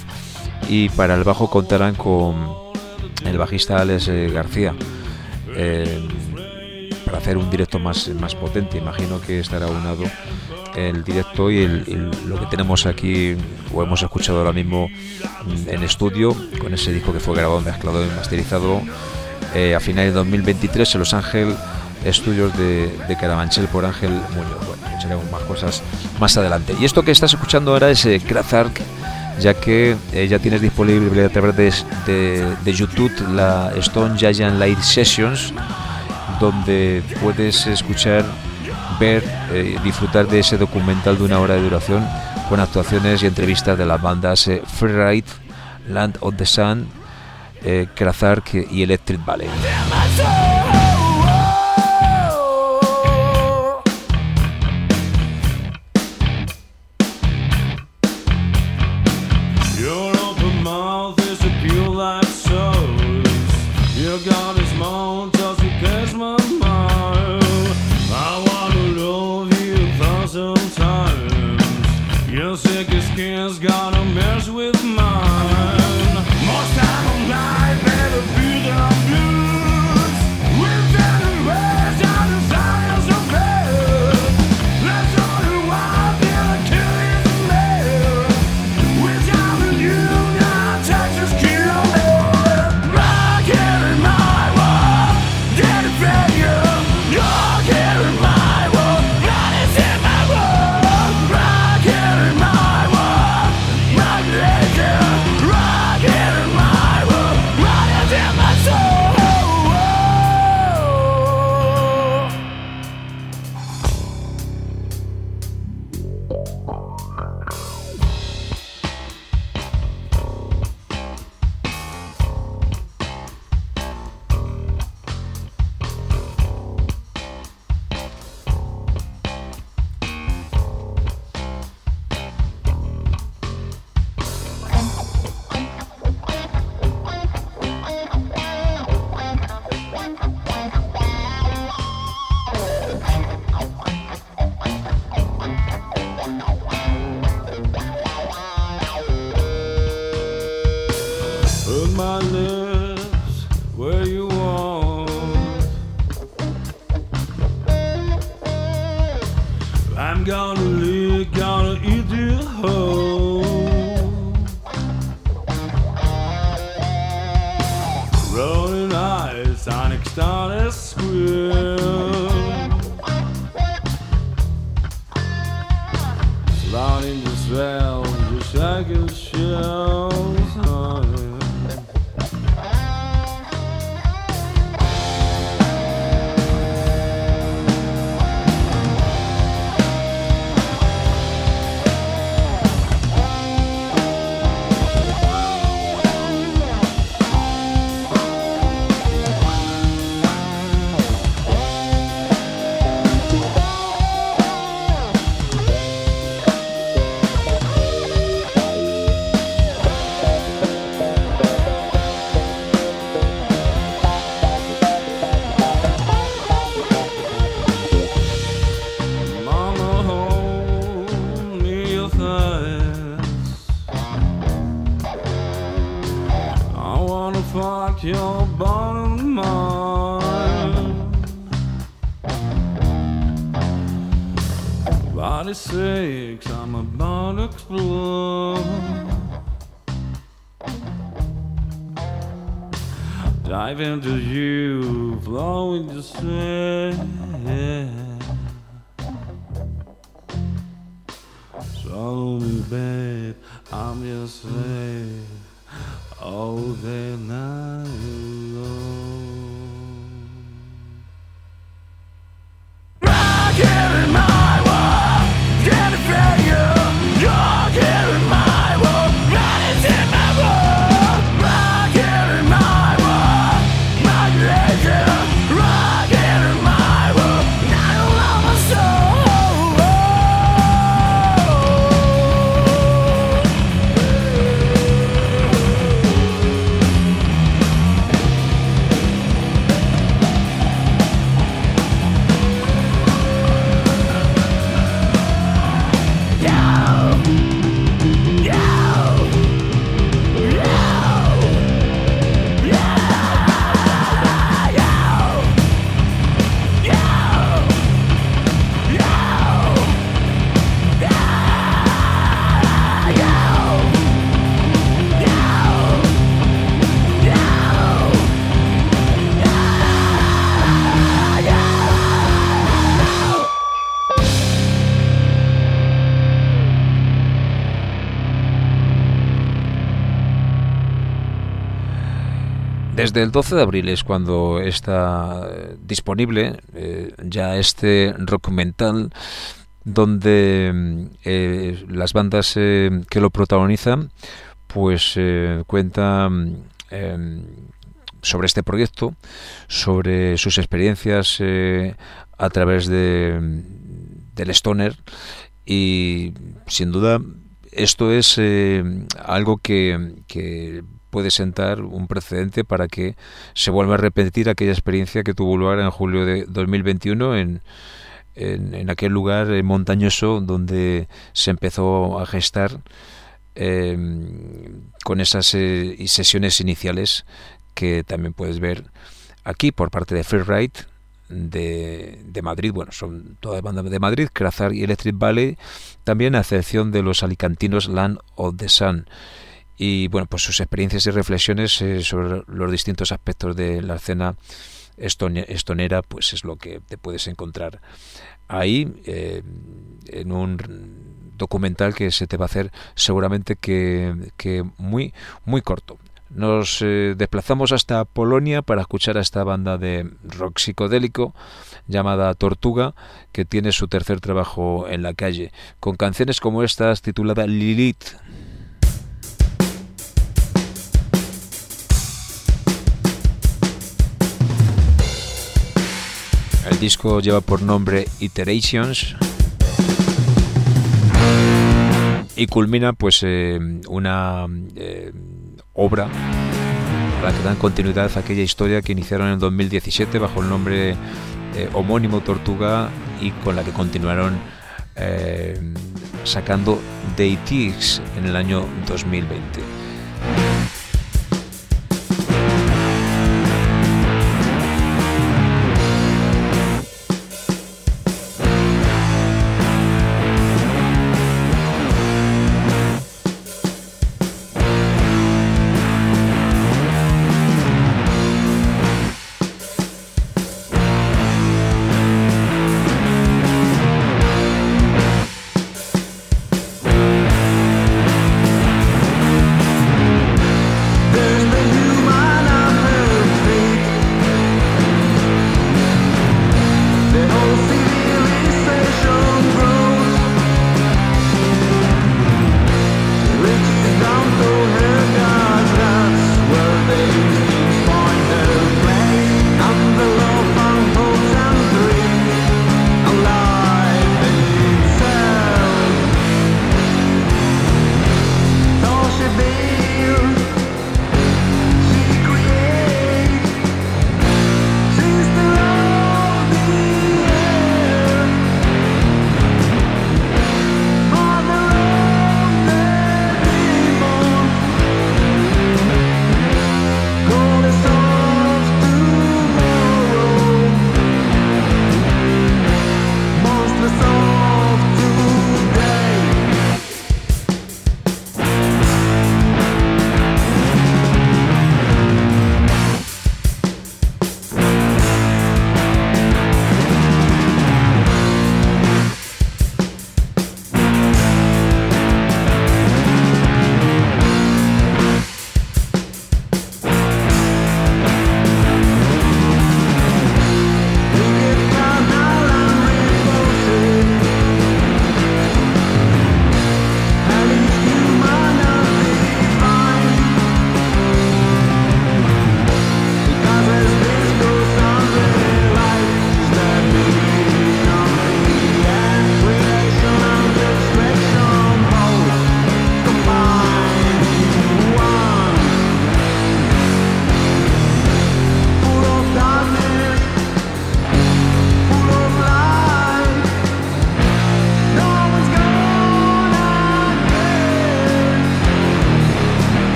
y para el bajo contarán con el bajista Alex García, para hacer un directo más potente. Imagino que estará aunado el directo y lo que tenemos aquí, o hemos escuchado ahora mismo en estudio, con ese disco que fue grabado, mezclado y masterizado a finales de 2023 en Los Ángeles estudios de Carabanchel por Ángel Muñoz. Bueno, escucharemos más cosas más adelante. Y esto que estás escuchando ahora es Kraftwerk, ya que ya tienes disponible a través de YouTube la Stone Giant Live Sessions, donde puedes escuchar, ver, disfrutar de ese documental de 1 hora de duración con actuaciones y entrevistas de las bandas Freeride, Land of the Sun, Kraftwerk y Electric Ballet. Dive into you, flowing to say, swallow me, babe, I'm your slave, all day night long. Rock here in my world, can't afraid you, you're here in my world, right into my world, rock here in my world. Rock in my world. Desde el 12 de abril es cuando está disponible ya este documental donde las bandas que lo protagonizan pues cuentan sobre este proyecto, sobre sus experiencias a través del stoner, y sin duda esto es algo que puede sentar un precedente para que se vuelva a repetir aquella experiencia que tuvo lugar en julio de 2021 en aquel lugar montañoso donde se empezó a gestar con esas sesiones iniciales que también puedes ver aquí por parte de Freeride de Madrid. Bueno, son todas bandas de Madrid, Crazar y Electric Valley, también a excepción de los alicantinos Land of the Sun. Y bueno, pues sus experiencias y reflexiones sobre los distintos aspectos de la escena estonera, pues es lo que te puedes encontrar ahí en un documental que se te va a hacer seguramente que muy muy corto. Nos desplazamos hasta Polonia para escuchar a esta banda de rock psicodélico llamada Tortuga, que tiene su tercer trabajo en la calle, con canciones como estas titulada Lilith. El disco lleva por nombre Iterations y culmina pues una obra para que dan continuidad a aquella historia que iniciaron en 2017 bajo el nombre homónimo Tortuga, y con la que continuaron sacando Deities en el año 2020.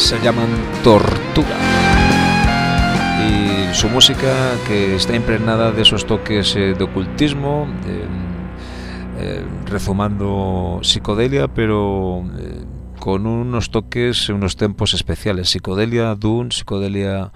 Se llaman Tortuga. Y su música, que está impregnada de esos toques de ocultismo, rezumando psicodelia, pero con unos toques, unos tempos especiales. Psicodelia Dune, psicodelia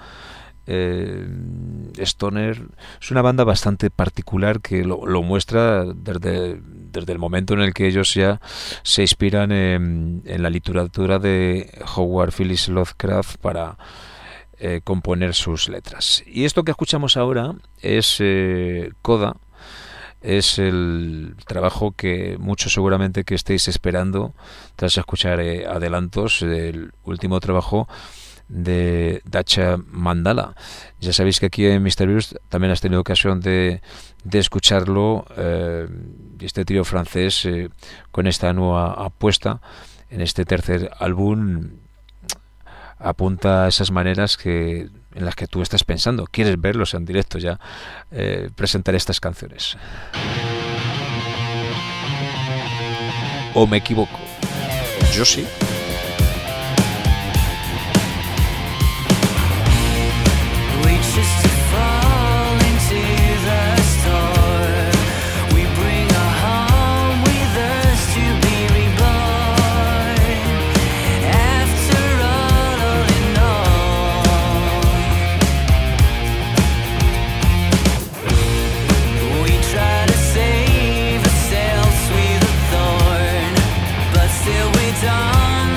stoner. Es una banda bastante particular que lo muestra desde el momento en el que ellos ya se inspiran en la literatura de Howard Phillips Lovecraft para componer sus letras. Y esto que escuchamos ahora es Coda. Es el trabajo que muchos seguramente que estéis esperando tras escuchar adelantos del último trabajo de Dacha Mandala. Ya sabéis que aquí en Mr. Virus también has tenido ocasión de escucharlo, este trío francés con esta nueva apuesta en este tercer álbum apunta a esas maneras en las que tú estás pensando, quieres verlos en directo ya, presentar estas canciones. ¿O me equivoco? Yo sí. Still we don't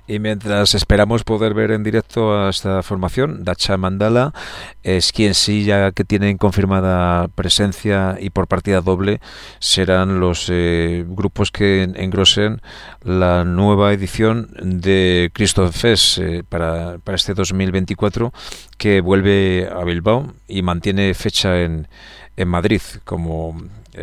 Y mientras esperamos poder ver en directo a esta formación, Dacha Mandala es quien sí, ya que tienen confirmada presencia y por partida doble, serán los grupos que engrosen la nueva edición de Christoph Fest para este 2024, que vuelve a Bilbao y mantiene fecha en Madrid, como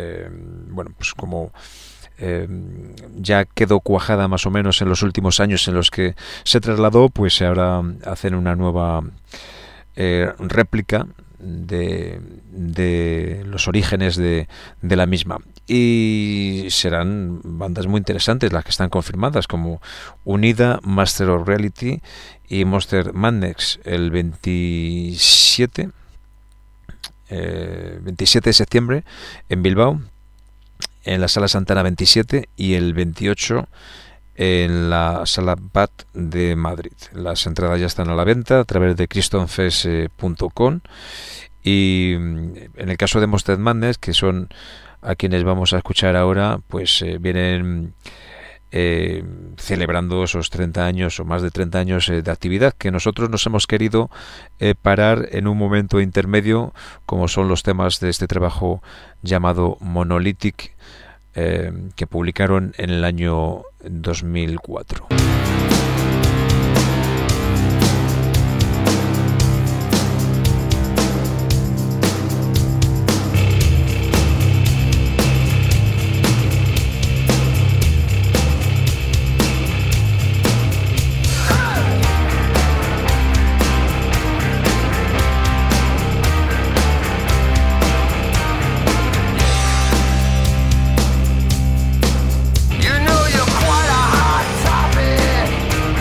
ya quedó cuajada más o menos en los últimos años en los que se trasladó, pues ahora hacen una nueva réplica de los orígenes de la misma, y serán bandas muy interesantes las que están confirmadas, como Unida, Master of Reality y Monster Madness el 27 de septiembre en Bilbao, en la Sala Santana 27, y el 28 en la Sala BAT de Madrid. Las entradas ya están a la venta a través de christonfest.com, y en el caso de Monster Madness, que son a quienes vamos a escuchar ahora, pues vienen celebrando esos 30 años o más de 30 años de actividad, que nosotros nos hemos querido parar en un momento intermedio, como son los temas de este trabajo llamado Monolithic, que publicaron en el año 2004. You know you're quite a hot topic.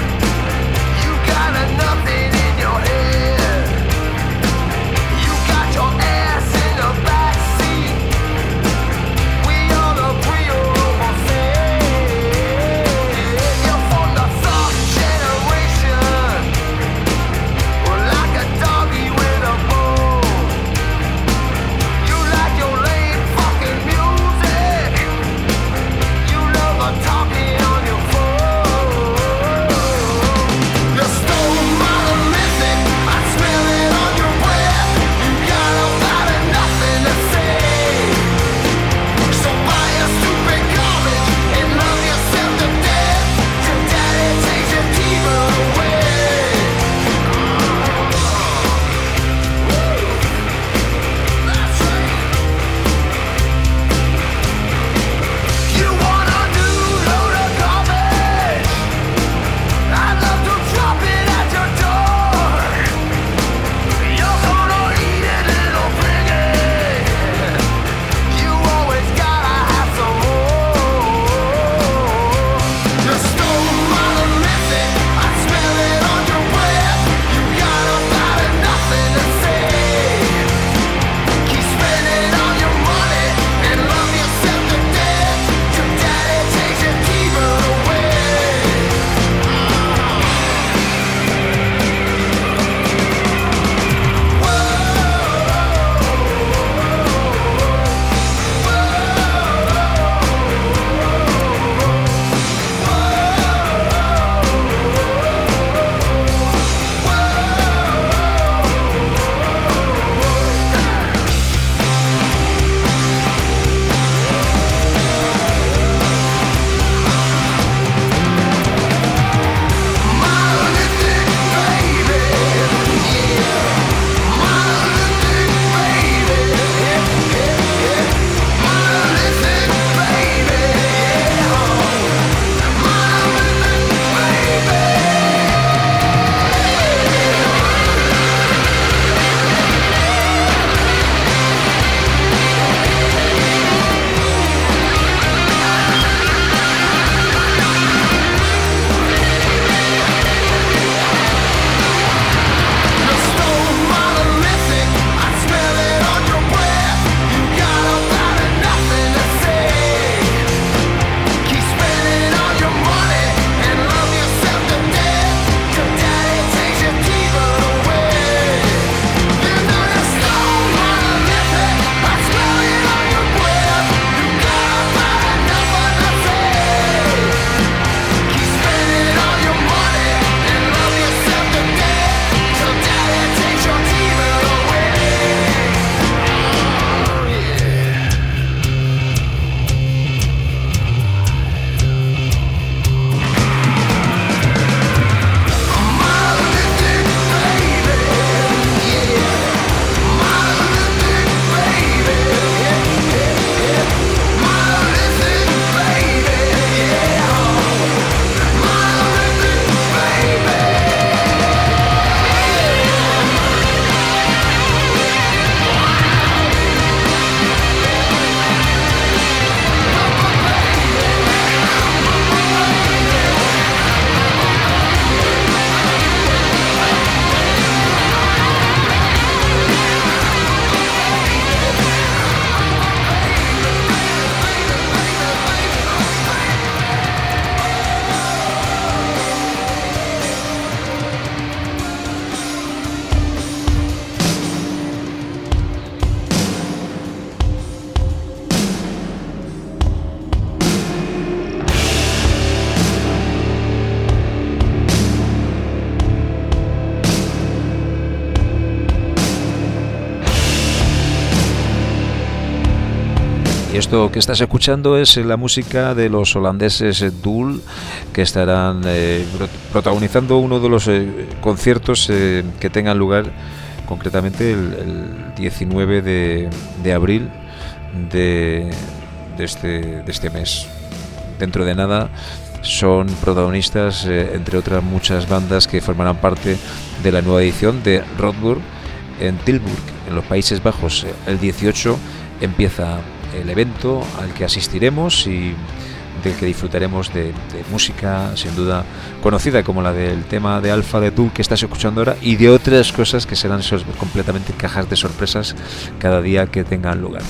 Esto que estás escuchando es la música de los holandeses Doel, que estarán protagonizando uno de los conciertos que tengan lugar concretamente el 19 de abril de este mes. Dentro de nada son protagonistas, entre otras muchas bandas que formarán parte de la nueva edición de Rockburg en Tilburg, en los Países Bajos. El 18 empieza el evento al que asistiremos y del que disfrutaremos de música sin duda conocida, como la del tema de Alpha de Doel que estás escuchando ahora, y de otras cosas que serán completamente cajas de sorpresas cada día que tengan lugar.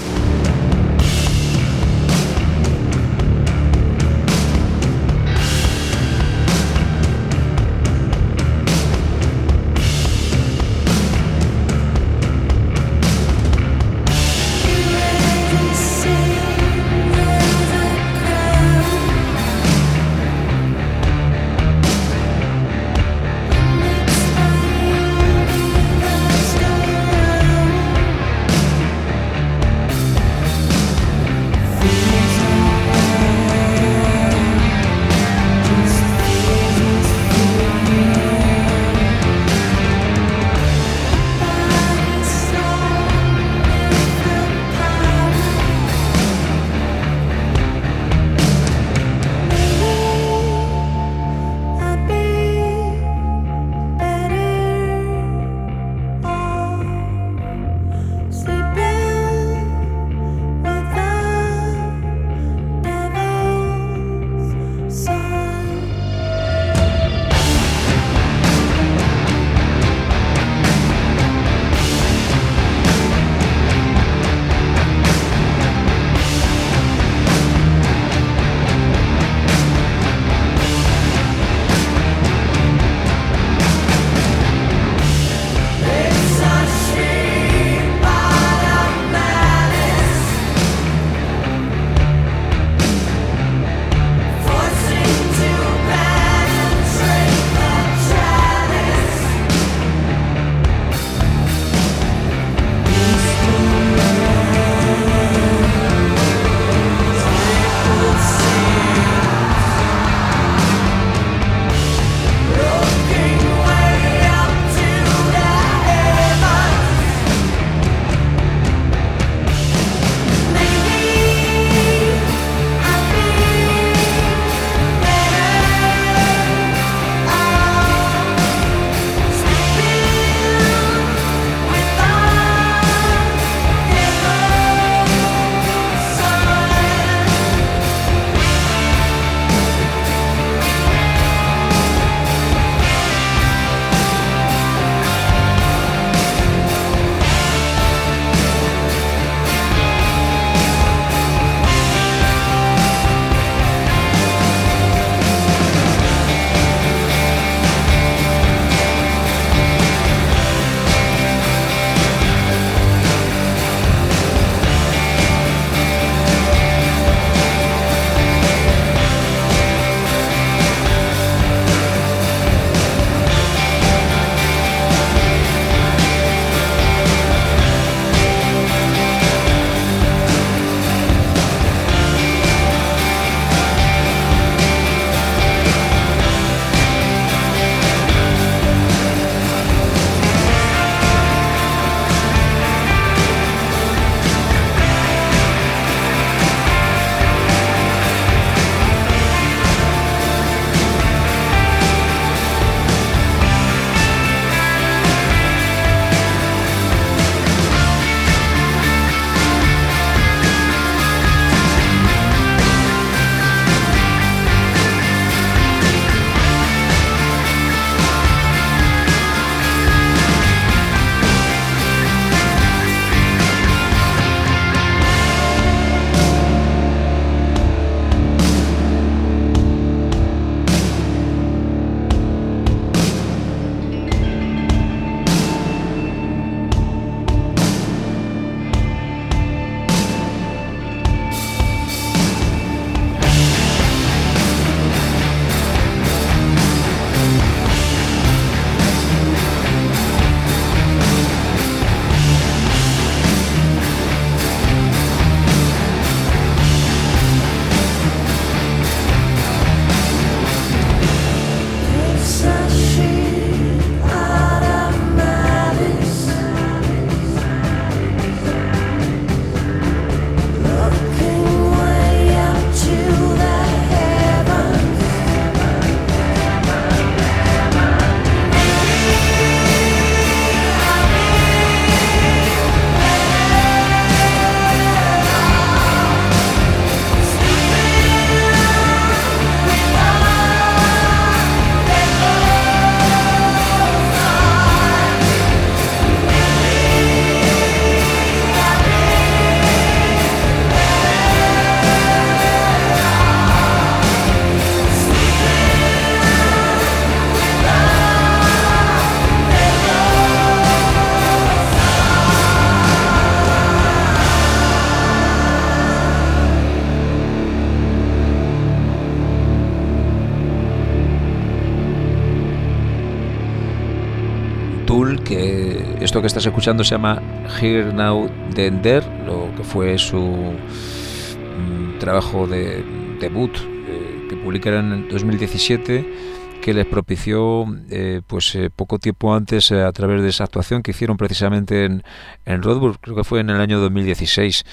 que esto que estás escuchando se llama Here Now Then There, lo que fue su trabajo de debut, que publicaron en 2017, que les propició poco tiempo antes, a través de esa actuación que hicieron precisamente en Roadburg, creo que fue en el año 2016,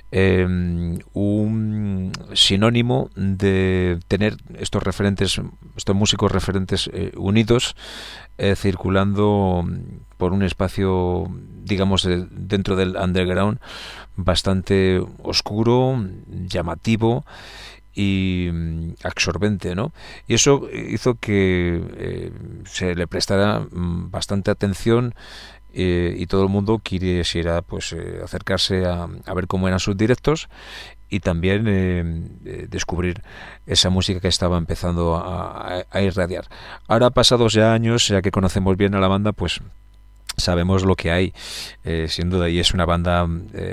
un sinónimo de tener estos referentes, estos músicos referentes unidos, circulando por un espacio, digamos, dentro del underground, bastante oscuro, llamativo y absorbente, ¿no? Y eso hizo que se le prestara bastante atención, y todo el mundo quisiera acercarse a ver cómo eran sus directos, y también descubrir esa música que estaba empezando a irradiar. Ahora, pasados ya años, ya que conocemos bien a la banda, pues sabemos lo que hay, sin duda, y es una banda,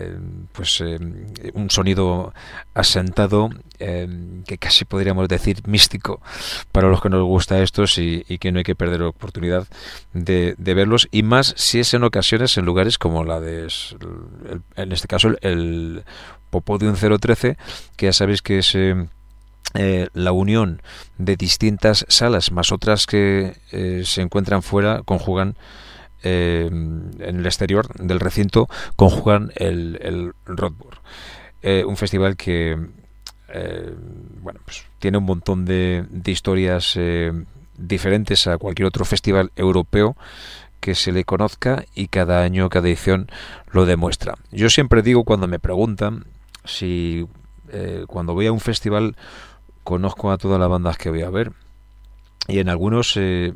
un sonido asentado, que casi podríamos decir místico para los que nos gusta estos, y que no hay que perder la oportunidad de verlos, y más si es en ocasiones en lugares como en este caso el Popodium 013, que ya sabéis que es la unión de distintas salas más otras que se encuentran fuera, conjugan en el exterior del recinto, conjugan el Roadburg, un festival que tiene un montón de historias diferentes a cualquier otro festival europeo que se le conozca, y cada año, cada edición lo demuestra. Yo siempre digo, cuando me preguntan si cuando voy a un festival conozco a todas las bandas que voy a ver, y en algunos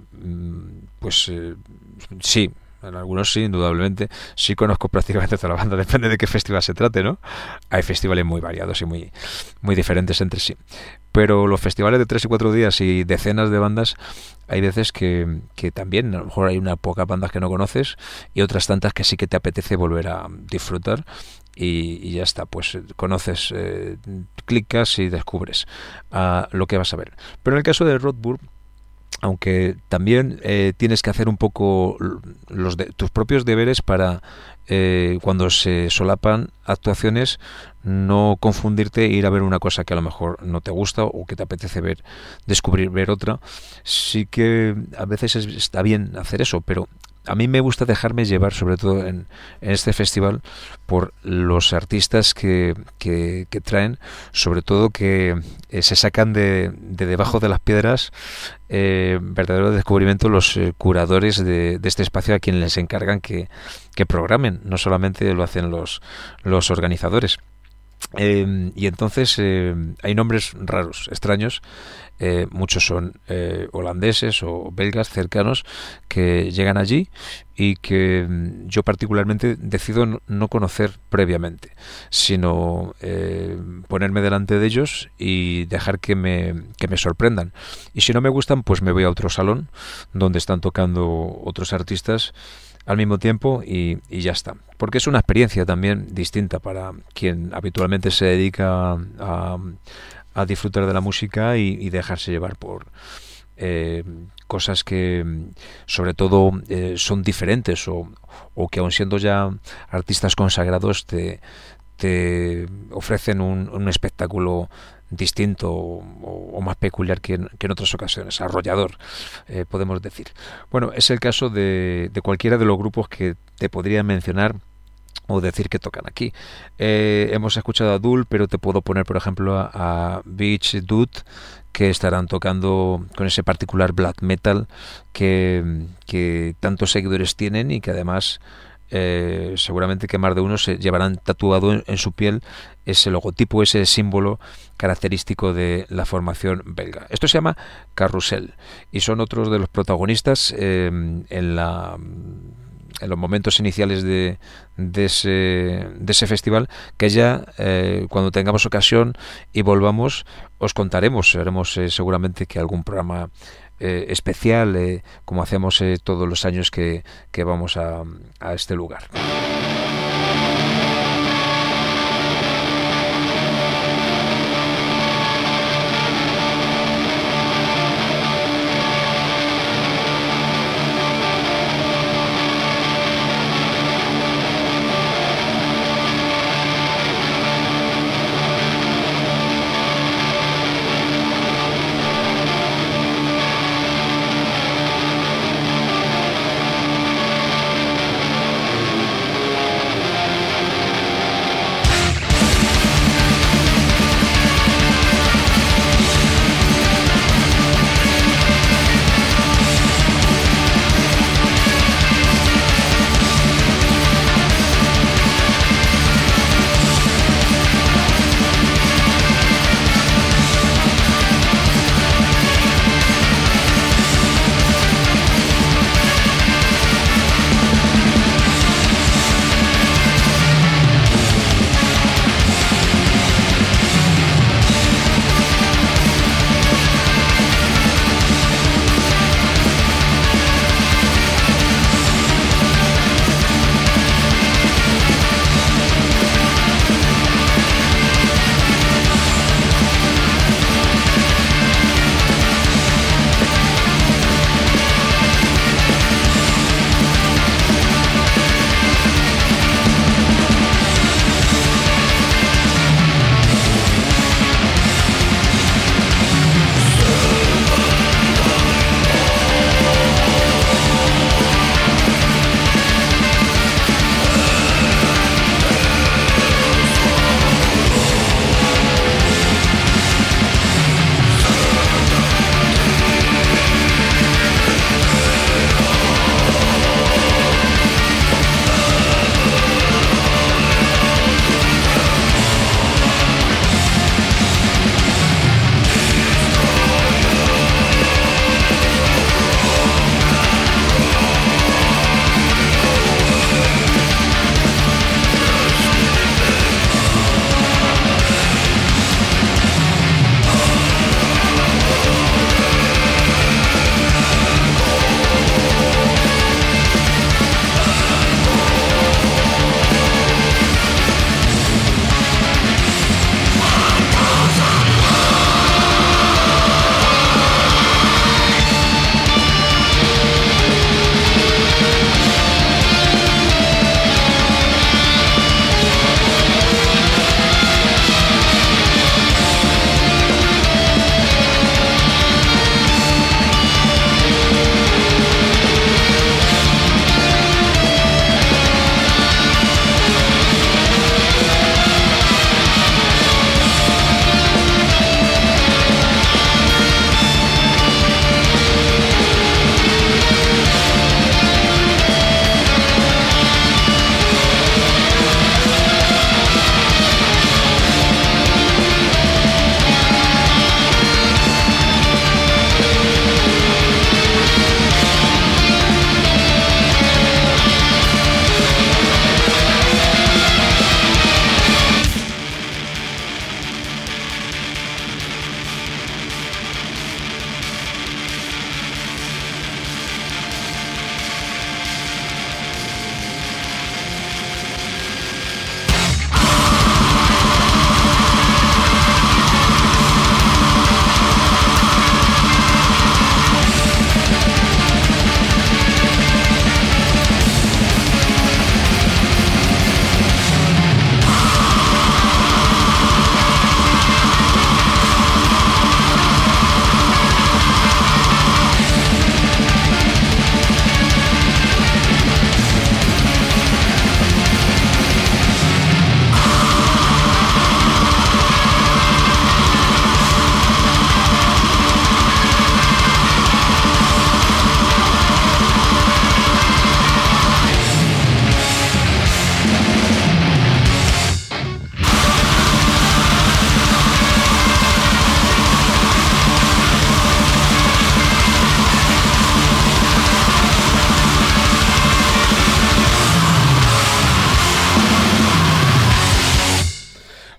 sí, en algunos sí, indudablemente sí conozco prácticamente toda la banda, depende de qué festival se trate, ¿no? Hay festivales muy variados y muy diferentes entre sí, pero los festivales de 3 y 4 días y decenas de bandas, hay veces que también a lo mejor hay unas pocas bandas que no conoces, y otras tantas que sí que te apetece volver a disfrutar, y ya está, pues conoces, clicas y descubres lo que vas a ver. Pero en el caso de Roadburg, aunque también tienes que hacer un poco tus propios deberes para, cuando se solapan actuaciones, no confundirte e ir a ver una cosa que a lo mejor no te gusta o que te apetece descubrir ver otra. Sí que a veces está bien hacer eso, pero a mí me gusta dejarme llevar, sobre todo en este festival, por los artistas que traen, sobre todo que se sacan de debajo de las piedras, verdadero descubrimiento, los curadores de este espacio, a quienes les encargan que programen, no solamente lo hacen los organizadores. Y entonces hay nombres raros, extraños, muchos son holandeses o belgas cercanos, que llegan allí y que yo particularmente decido no conocer previamente, sino ponerme delante de ellos y dejar que me sorprendan. Y si no me gustan, pues me voy a otro salón donde están tocando otros artistas al mismo tiempo, y ya está, porque es una experiencia también distinta para quien habitualmente se dedica a disfrutar de la música y dejarse llevar por cosas que sobre todo son diferentes, o que aun siendo ya artistas consagrados te ofrecen un espectáculo distinto o más peculiar que en otras ocasiones, arrollador, podemos decir. Bueno, es el caso de cualquiera de los grupos que te podría mencionar o decir que tocan aquí. Hemos escuchado a Dul, pero te puedo poner, por ejemplo, a Beach Dude, que estarán tocando con ese particular black metal que tantos seguidores tienen, y que además seguramente que más de uno se llevarán tatuado en su piel ese logotipo, ese símbolo característico de la formación belga. Esto se llama Carrusel, y son otros de los protagonistas en los momentos iniciales de ese festival, que ya cuando tengamos ocasión y volvamos os contaremos. Haremos seguramente que algún programa especial, como hacemos todos los años que vamos a este lugar.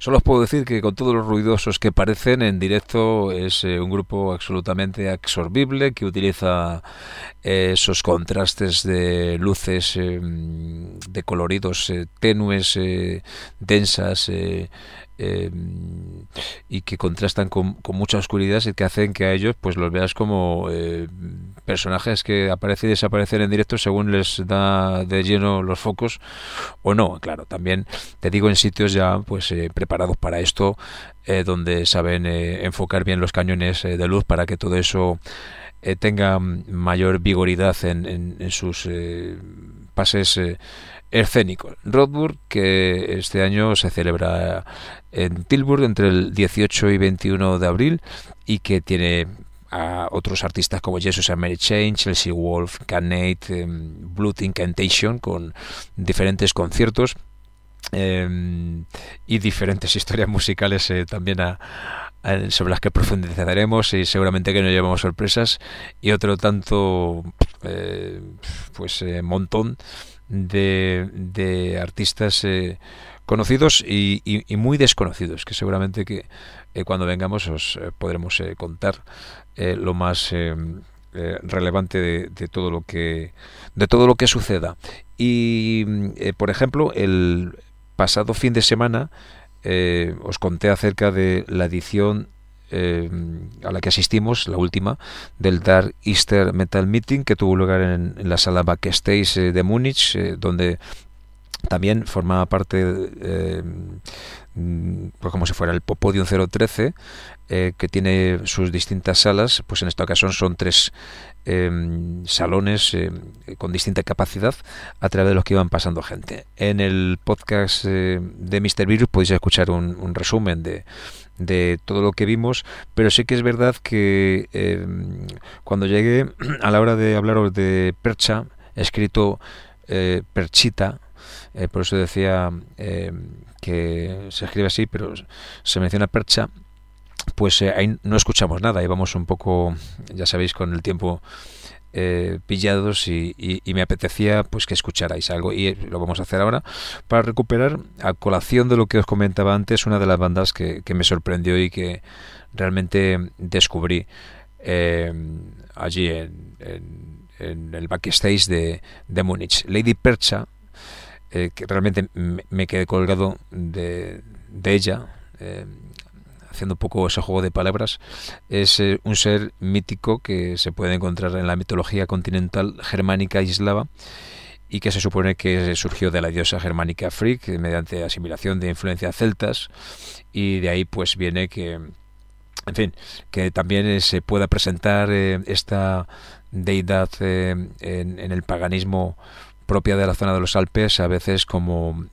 Solo os puedo decir que con todos los ruidosos que parecen, en directo es un grupo absolutamente absorbible, que utiliza esos contrastes de luces, de coloridos tenues, densas, y que contrastan con mucha oscuridad y que hacen que a ellos pues los veas como personajes que aparecen y desaparecen en directo según les da de lleno los focos o no. Claro, también te digo, en sitios ya pues preparados para esto, donde saben enfocar bien los cañones de luz para que todo eso tenga mayor vigoridad en sus pases escénicos. Roadburn, que este año se celebra en Tilburg entre el 18 y 21 de abril y que tiene a otros artistas como Jesus and Mary Chain, Chelsea Wolfe, Canate, Blood Incantation, con diferentes conciertos y diferentes historias musicales también sobre las que profundizaremos y seguramente que nos llevamos sorpresas, y otro tanto montón de artistas conocidos y muy desconocidos, que seguramente que cuando vengamos os podremos contar lo más relevante de todo lo que suceda. Y por ejemplo, el pasado fin de semana os conté acerca de la edición a la que asistimos, la última, del Dark Easter Metal Meeting, que tuvo lugar en la sala Backstage de Múnich, donde también formaba parte pues como si fuera el Podium 013, que tiene sus distintas salas. Pues en esta ocasión son 3 salones con distinta capacidad, a través de los que iban pasando gente. En el podcast de Mr. Virus podéis escuchar un resumen de todo lo que vimos, pero sí que es verdad que cuando llegué a la hora de hablaros de Percha, escrito Perchita, por eso decía que se escribe así, pero se menciona Percha, pues ahí no escuchamos nada, íbamos un poco, ya sabéis, con el tiempo pillados y me apetecía pues que escucharais algo, y lo vamos a hacer ahora para recuperar, a colación de lo que os comentaba antes, una de las bandas que me sorprendió y que realmente descubrí allí en el backstage de Múnich. Lady Percha, que realmente me quedé colgado de ella, haciendo un poco ese juego de palabras. Es un ser mítico que se puede encontrar en la mitología continental germánica y eslava, y que se supone que surgió de la diosa germánica Frigg mediante asimilación de influencias celtas, y de ahí pues viene que, en fin, que también se pueda presentar esta deidad en el paganismo propia de la zona de los Alpes, a veces como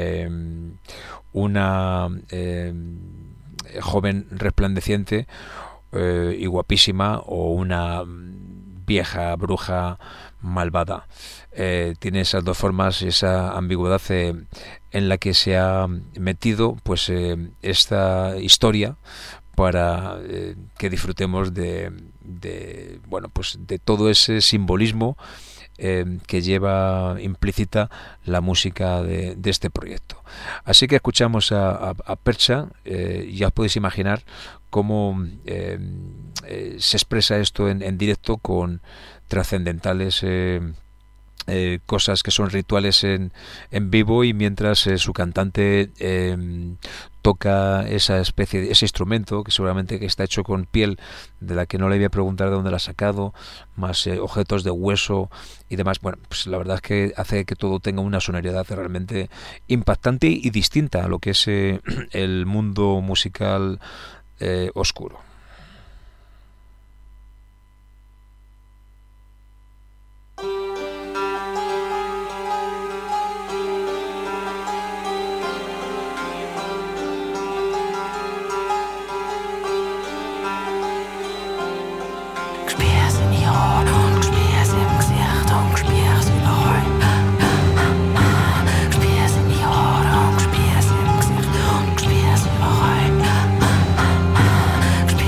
una joven resplandeciente y guapísima, o una vieja bruja malvada. Tiene esas dos formas y esa ambigüedad en la que se ha metido pues esta historia, para que disfrutemos de todo ese simbolismo que lleva implícita la música de este proyecto. Así que escuchamos a Percha, y ya os podéis imaginar cómo se expresa esto en directo, con trascendentales cosas que son rituales en vivo, y mientras su cantante toca ese instrumento, que seguramente que está hecho con piel de la que no le voy a preguntar de dónde la ha sacado, más objetos de hueso y demás. Bueno, pues la verdad es que hace que todo tenga una sonoridad realmente impactante y distinta a lo que es el mundo musical oscuro. Spür's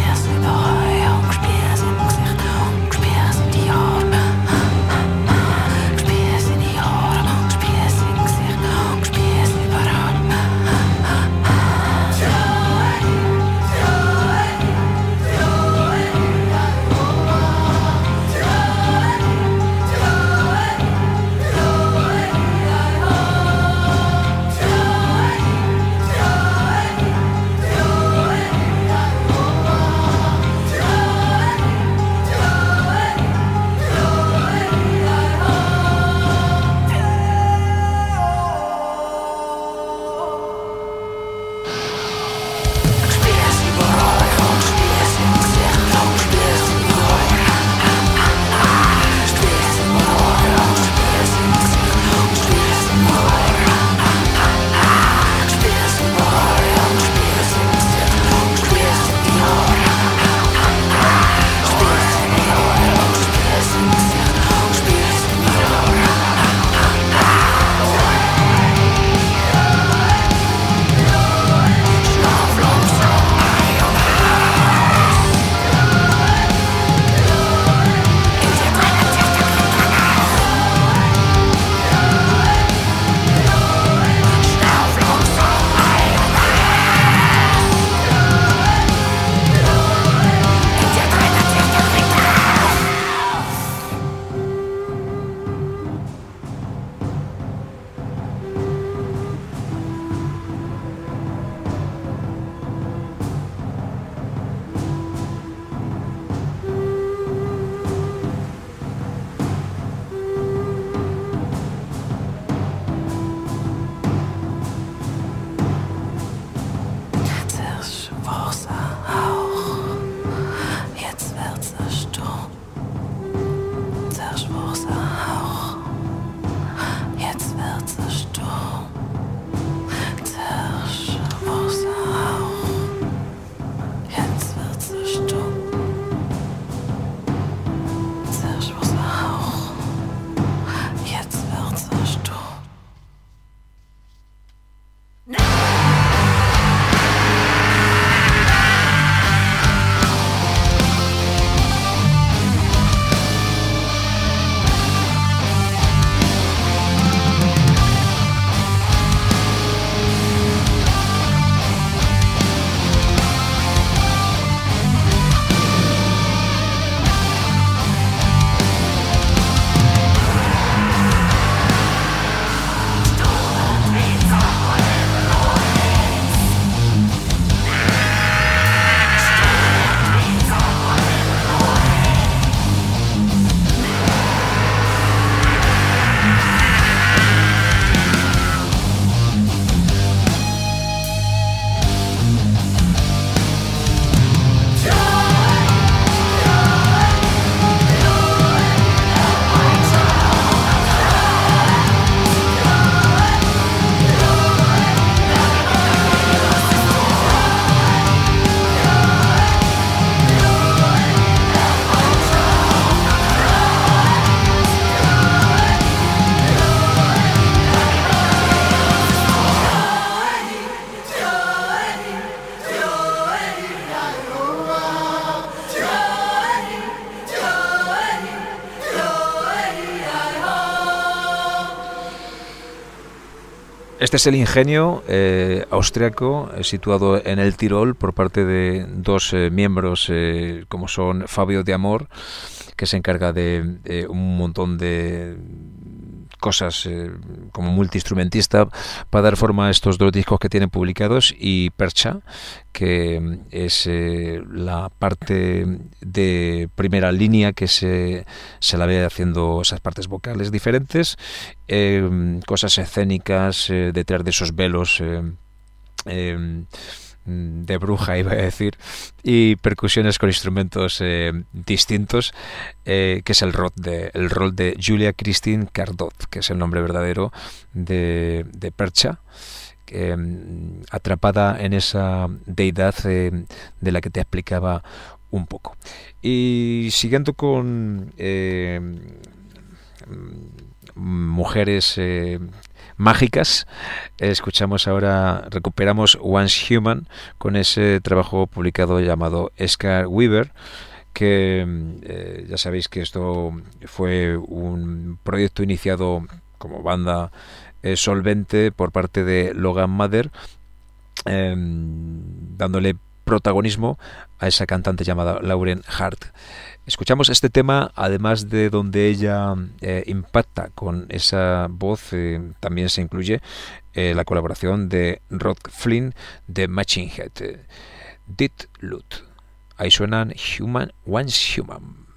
Este es el ingenio austriaco situado en el Tirol por parte de dos miembros como son Fabio de Amor, que se encarga de un montón de cosas como multiinstrumentista para dar forma a estos dos discos que tienen publicados, y Percha, que es la parte de primera línea que se la ve haciendo esas partes vocales diferentes, cosas escénicas detrás de esos velos de bruja, iba a decir, y percusiones con instrumentos distintos, que es el rol de Julia Christine Cardot, que es el nombre verdadero de Percha, atrapada en esa deidad de la que te explicaba un poco. Y siguiendo con mujeres mágicas, recuperamos Once Human con ese trabajo publicado llamado Scar Weaver, que ya sabéis que esto fue un proyecto iniciado como banda solvente por parte de Logan Mather, dándole protagonismo a esa cantante llamada Lauren Hart. Escuchamos este tema, además de donde ella impacta con esa voz, también se incluye la colaboración de Rod Flynn de Machine Head. Did Loot. Ahí suenan Once Human.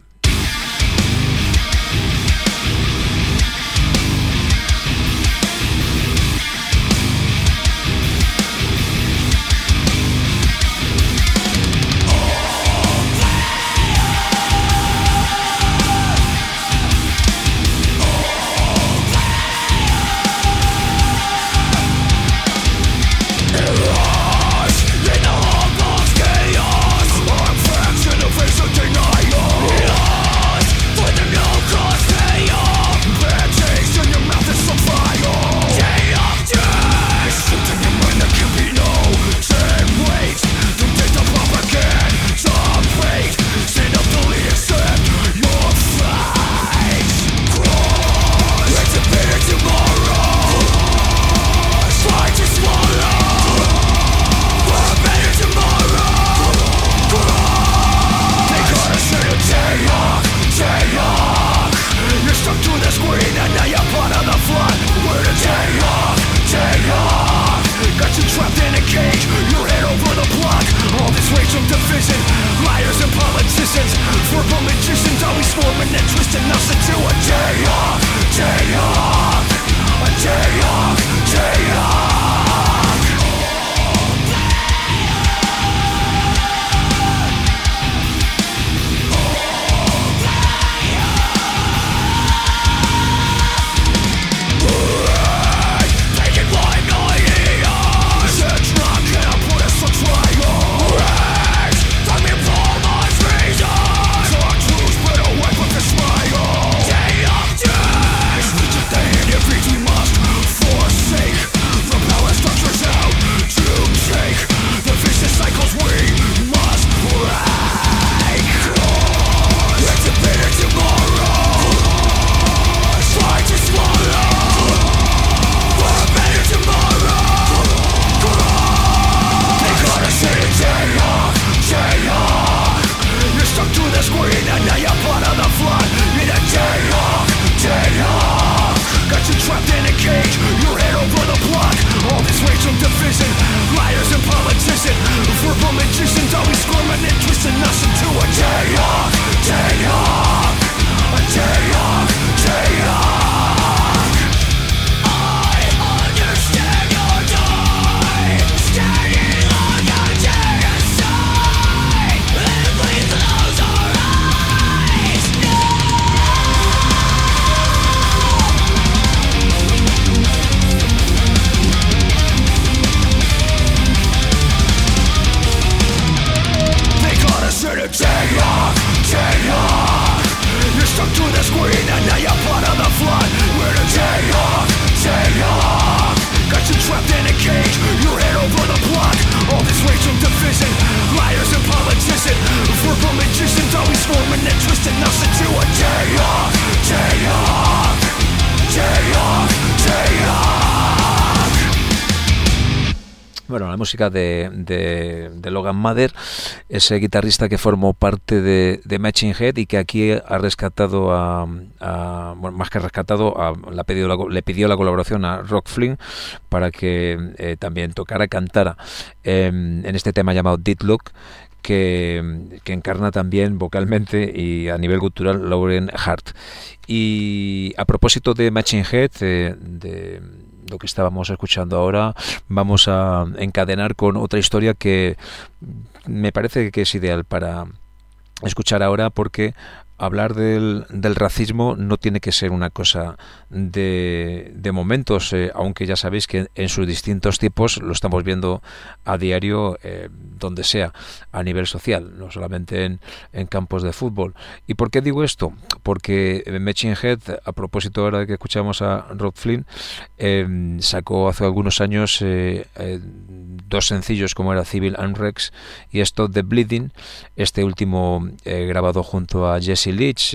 Bueno, la música de Logan Mather, ese guitarrista que formó parte de Machine Head y que aquí ha rescatado bueno, más que rescatado, le pidió la colaboración a Rock Flynn para que también cantara en este tema llamado Deadlock, que encarna también vocalmente y a nivel cultural Lauren Hart. Y a propósito de Machine Head, de lo que estábamos escuchando ahora, vamos a encadenar con otra historia que me parece que es ideal para escuchar ahora, porque hablar del racismo no tiene que ser una cosa de momentos, aunque ya sabéis que en sus distintos tipos lo estamos viendo a diario, donde sea, a nivel social, no solamente en campos de fútbol. ¿Y por qué digo esto? Porque Machine Head, a propósito ahora de que escuchamos a Rob Flynn, sacó hace algunos años dos sencillos, como era Civil Unrest y Stop the Bleeding, este último grabado junto a Jesse Leach,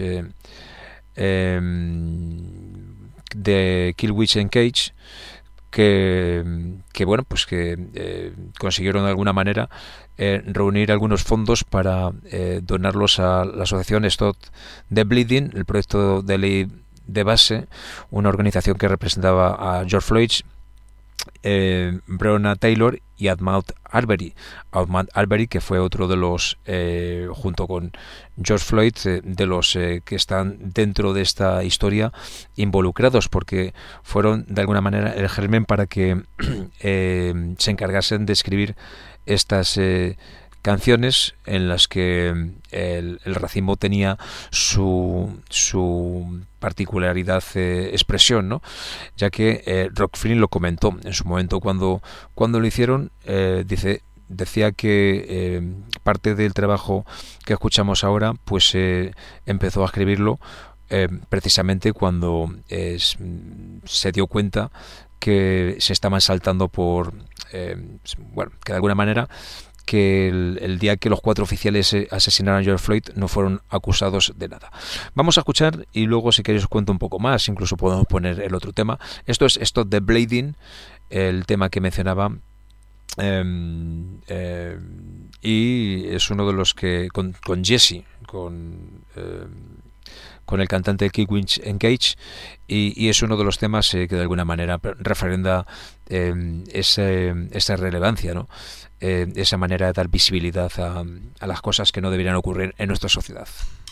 de Killswitch Engage, que bueno, pues que consiguieron de alguna manera reunir algunos fondos para donarlos a la asociación Stop the Bleeding, el proyecto de ley de base, una organización que representaba a George Floyd, Breonna Taylor y Ahmaud Arbery. Ahmaud Arbery, que fue otro de los, junto con George Floyd, de los que están dentro de esta historia involucrados, porque fueron de alguna manera el germen para que se encargasen de escribir estas canciones en las que el racismo tenía su particularidad expresión, ¿no? Ya que Rock Flynn lo comentó en su momento cuando lo hicieron. Decía que parte del trabajo que escuchamos ahora, pues empezó a escribirlo precisamente cuando se dio cuenta que se estaban saltando por bueno, que de alguna manera que el día que los 4 oficiales asesinaron a George Floyd no fueron acusados de nada. Vamos a escuchar y luego, si queréis, os cuento un poco más, incluso podemos poner el otro tema. Esto es Stop the Bleeding, el tema que mencionaba, y es uno de los que con Jesse, con el cantante de Killswitch Engage, y es uno de los temas que de alguna manera refrenda esa relevancia, ¿no? Esa manera de dar visibilidad a las cosas que no deberían ocurrir en nuestra sociedad.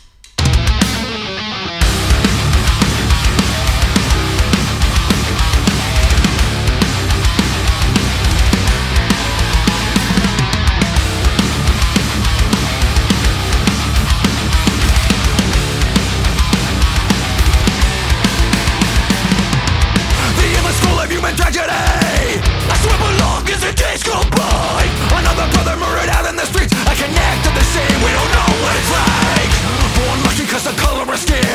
Tragedy, I swear along as the days go by. Another brother murdered out in the streets. I connect to the same, we don't know what it's like. Born lucky cause the color of skin.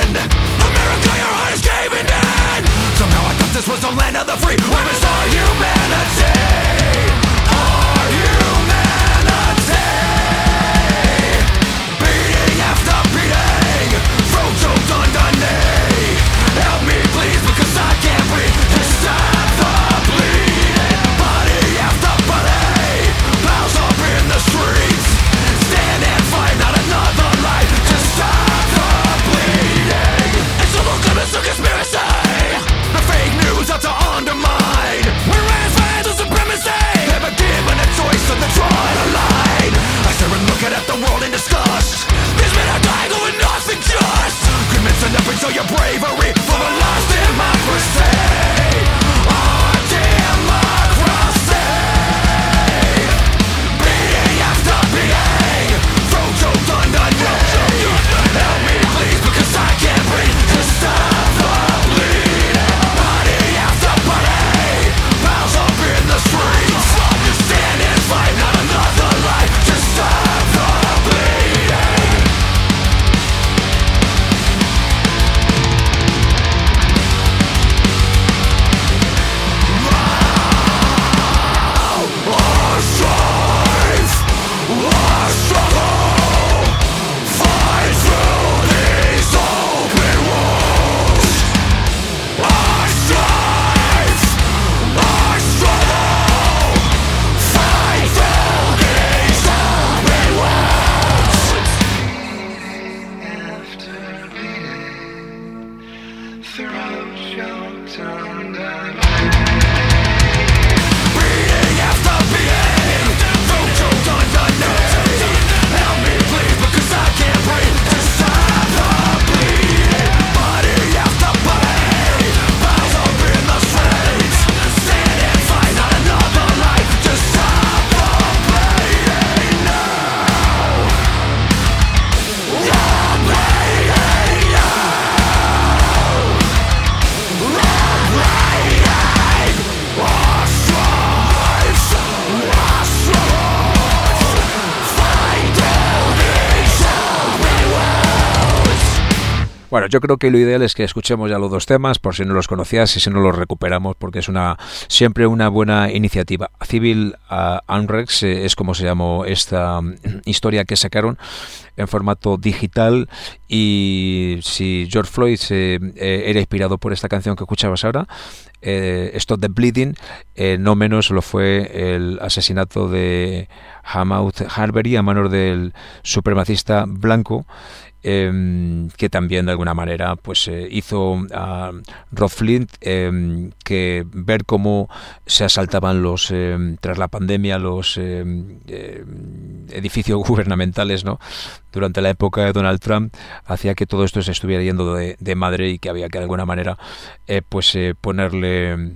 Bueno, yo creo que lo ideal es que escuchemos ya los dos temas, por si no los conocías y si no los recuperamos, porque es siempre una buena iniciativa. Civil Unrest es como se llamó esta historia que sacaron en formato digital, y si George Floyd era inspirado por esta canción que escuchabas ahora, Stop the Bleeding, no menos lo fue el asesinato de Ahmaud Arbery a manos del supremacista blanco, que también de alguna manera pues hizo a Rod Flint que ver cómo se asaltaban tras la pandemia los edificios gubernamentales, ¿no?, durante la época de Donald Trump, hacía que todo esto se estuviera yendo de madre, y que había que de alguna manera ponerle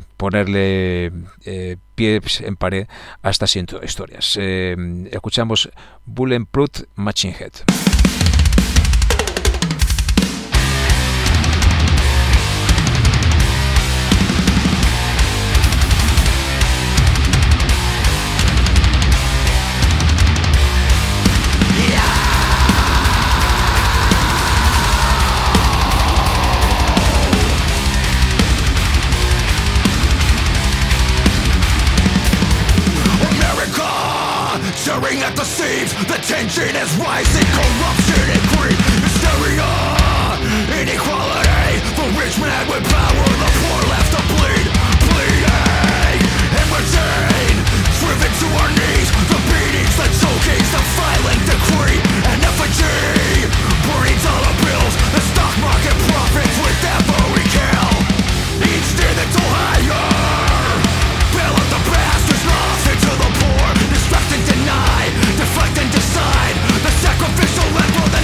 pies en pared a estas historias. Escuchamos Bulletproof Machine Head. Tearing at the seams, the tension is rising, corruption and greed, hysteria, inequality, the rich man with power, the poor left to bleed, bleeding, in routine, driven to our knees, the beatings, the chokings, the violent decree, an effigy, burning dollar bills, the stock market profits with every kill, each day that's all higher, bail out the past, there's nothing to the poor, distract and deny, deflect and decide, the sacrificial emperor that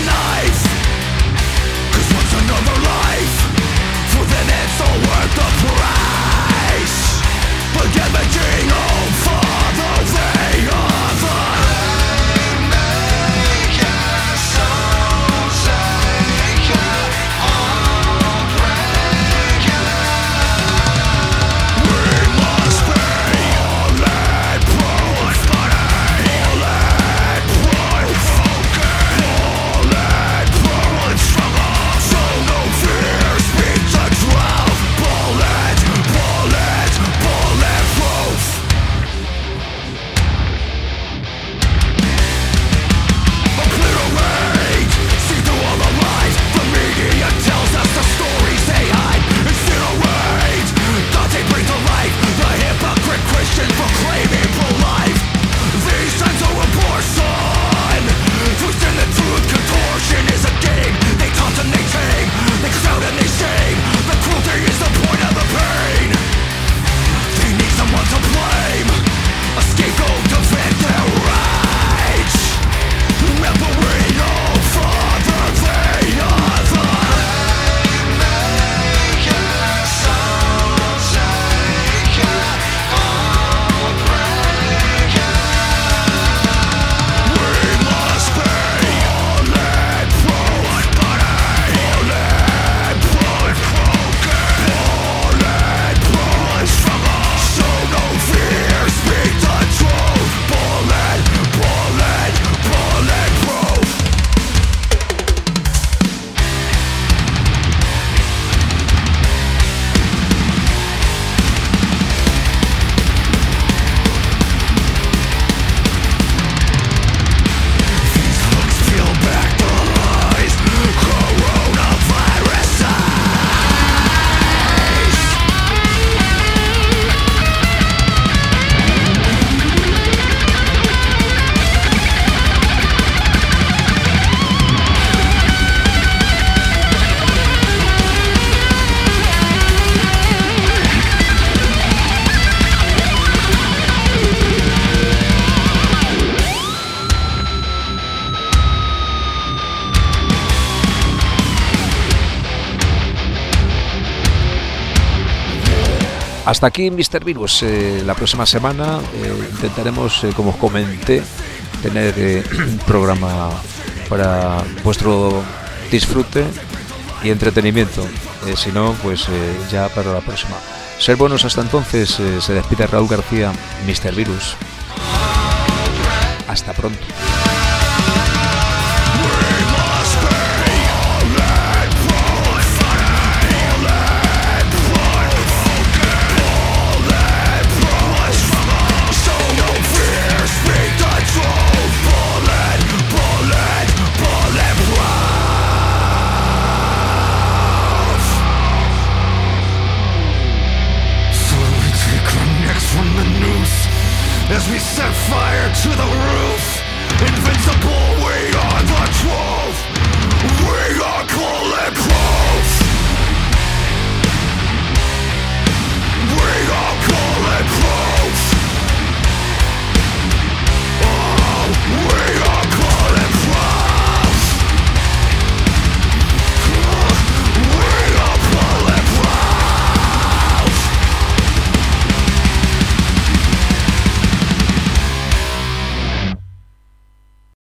Hasta aquí Mr. Virus. La próxima semana intentaremos, como os comenté, tener un programa para vuestro disfrute y entretenimiento. Si no, pues ya para la próxima. Ser buenos hasta entonces. Se despide Raúl García, Mr. Virus. Hasta pronto.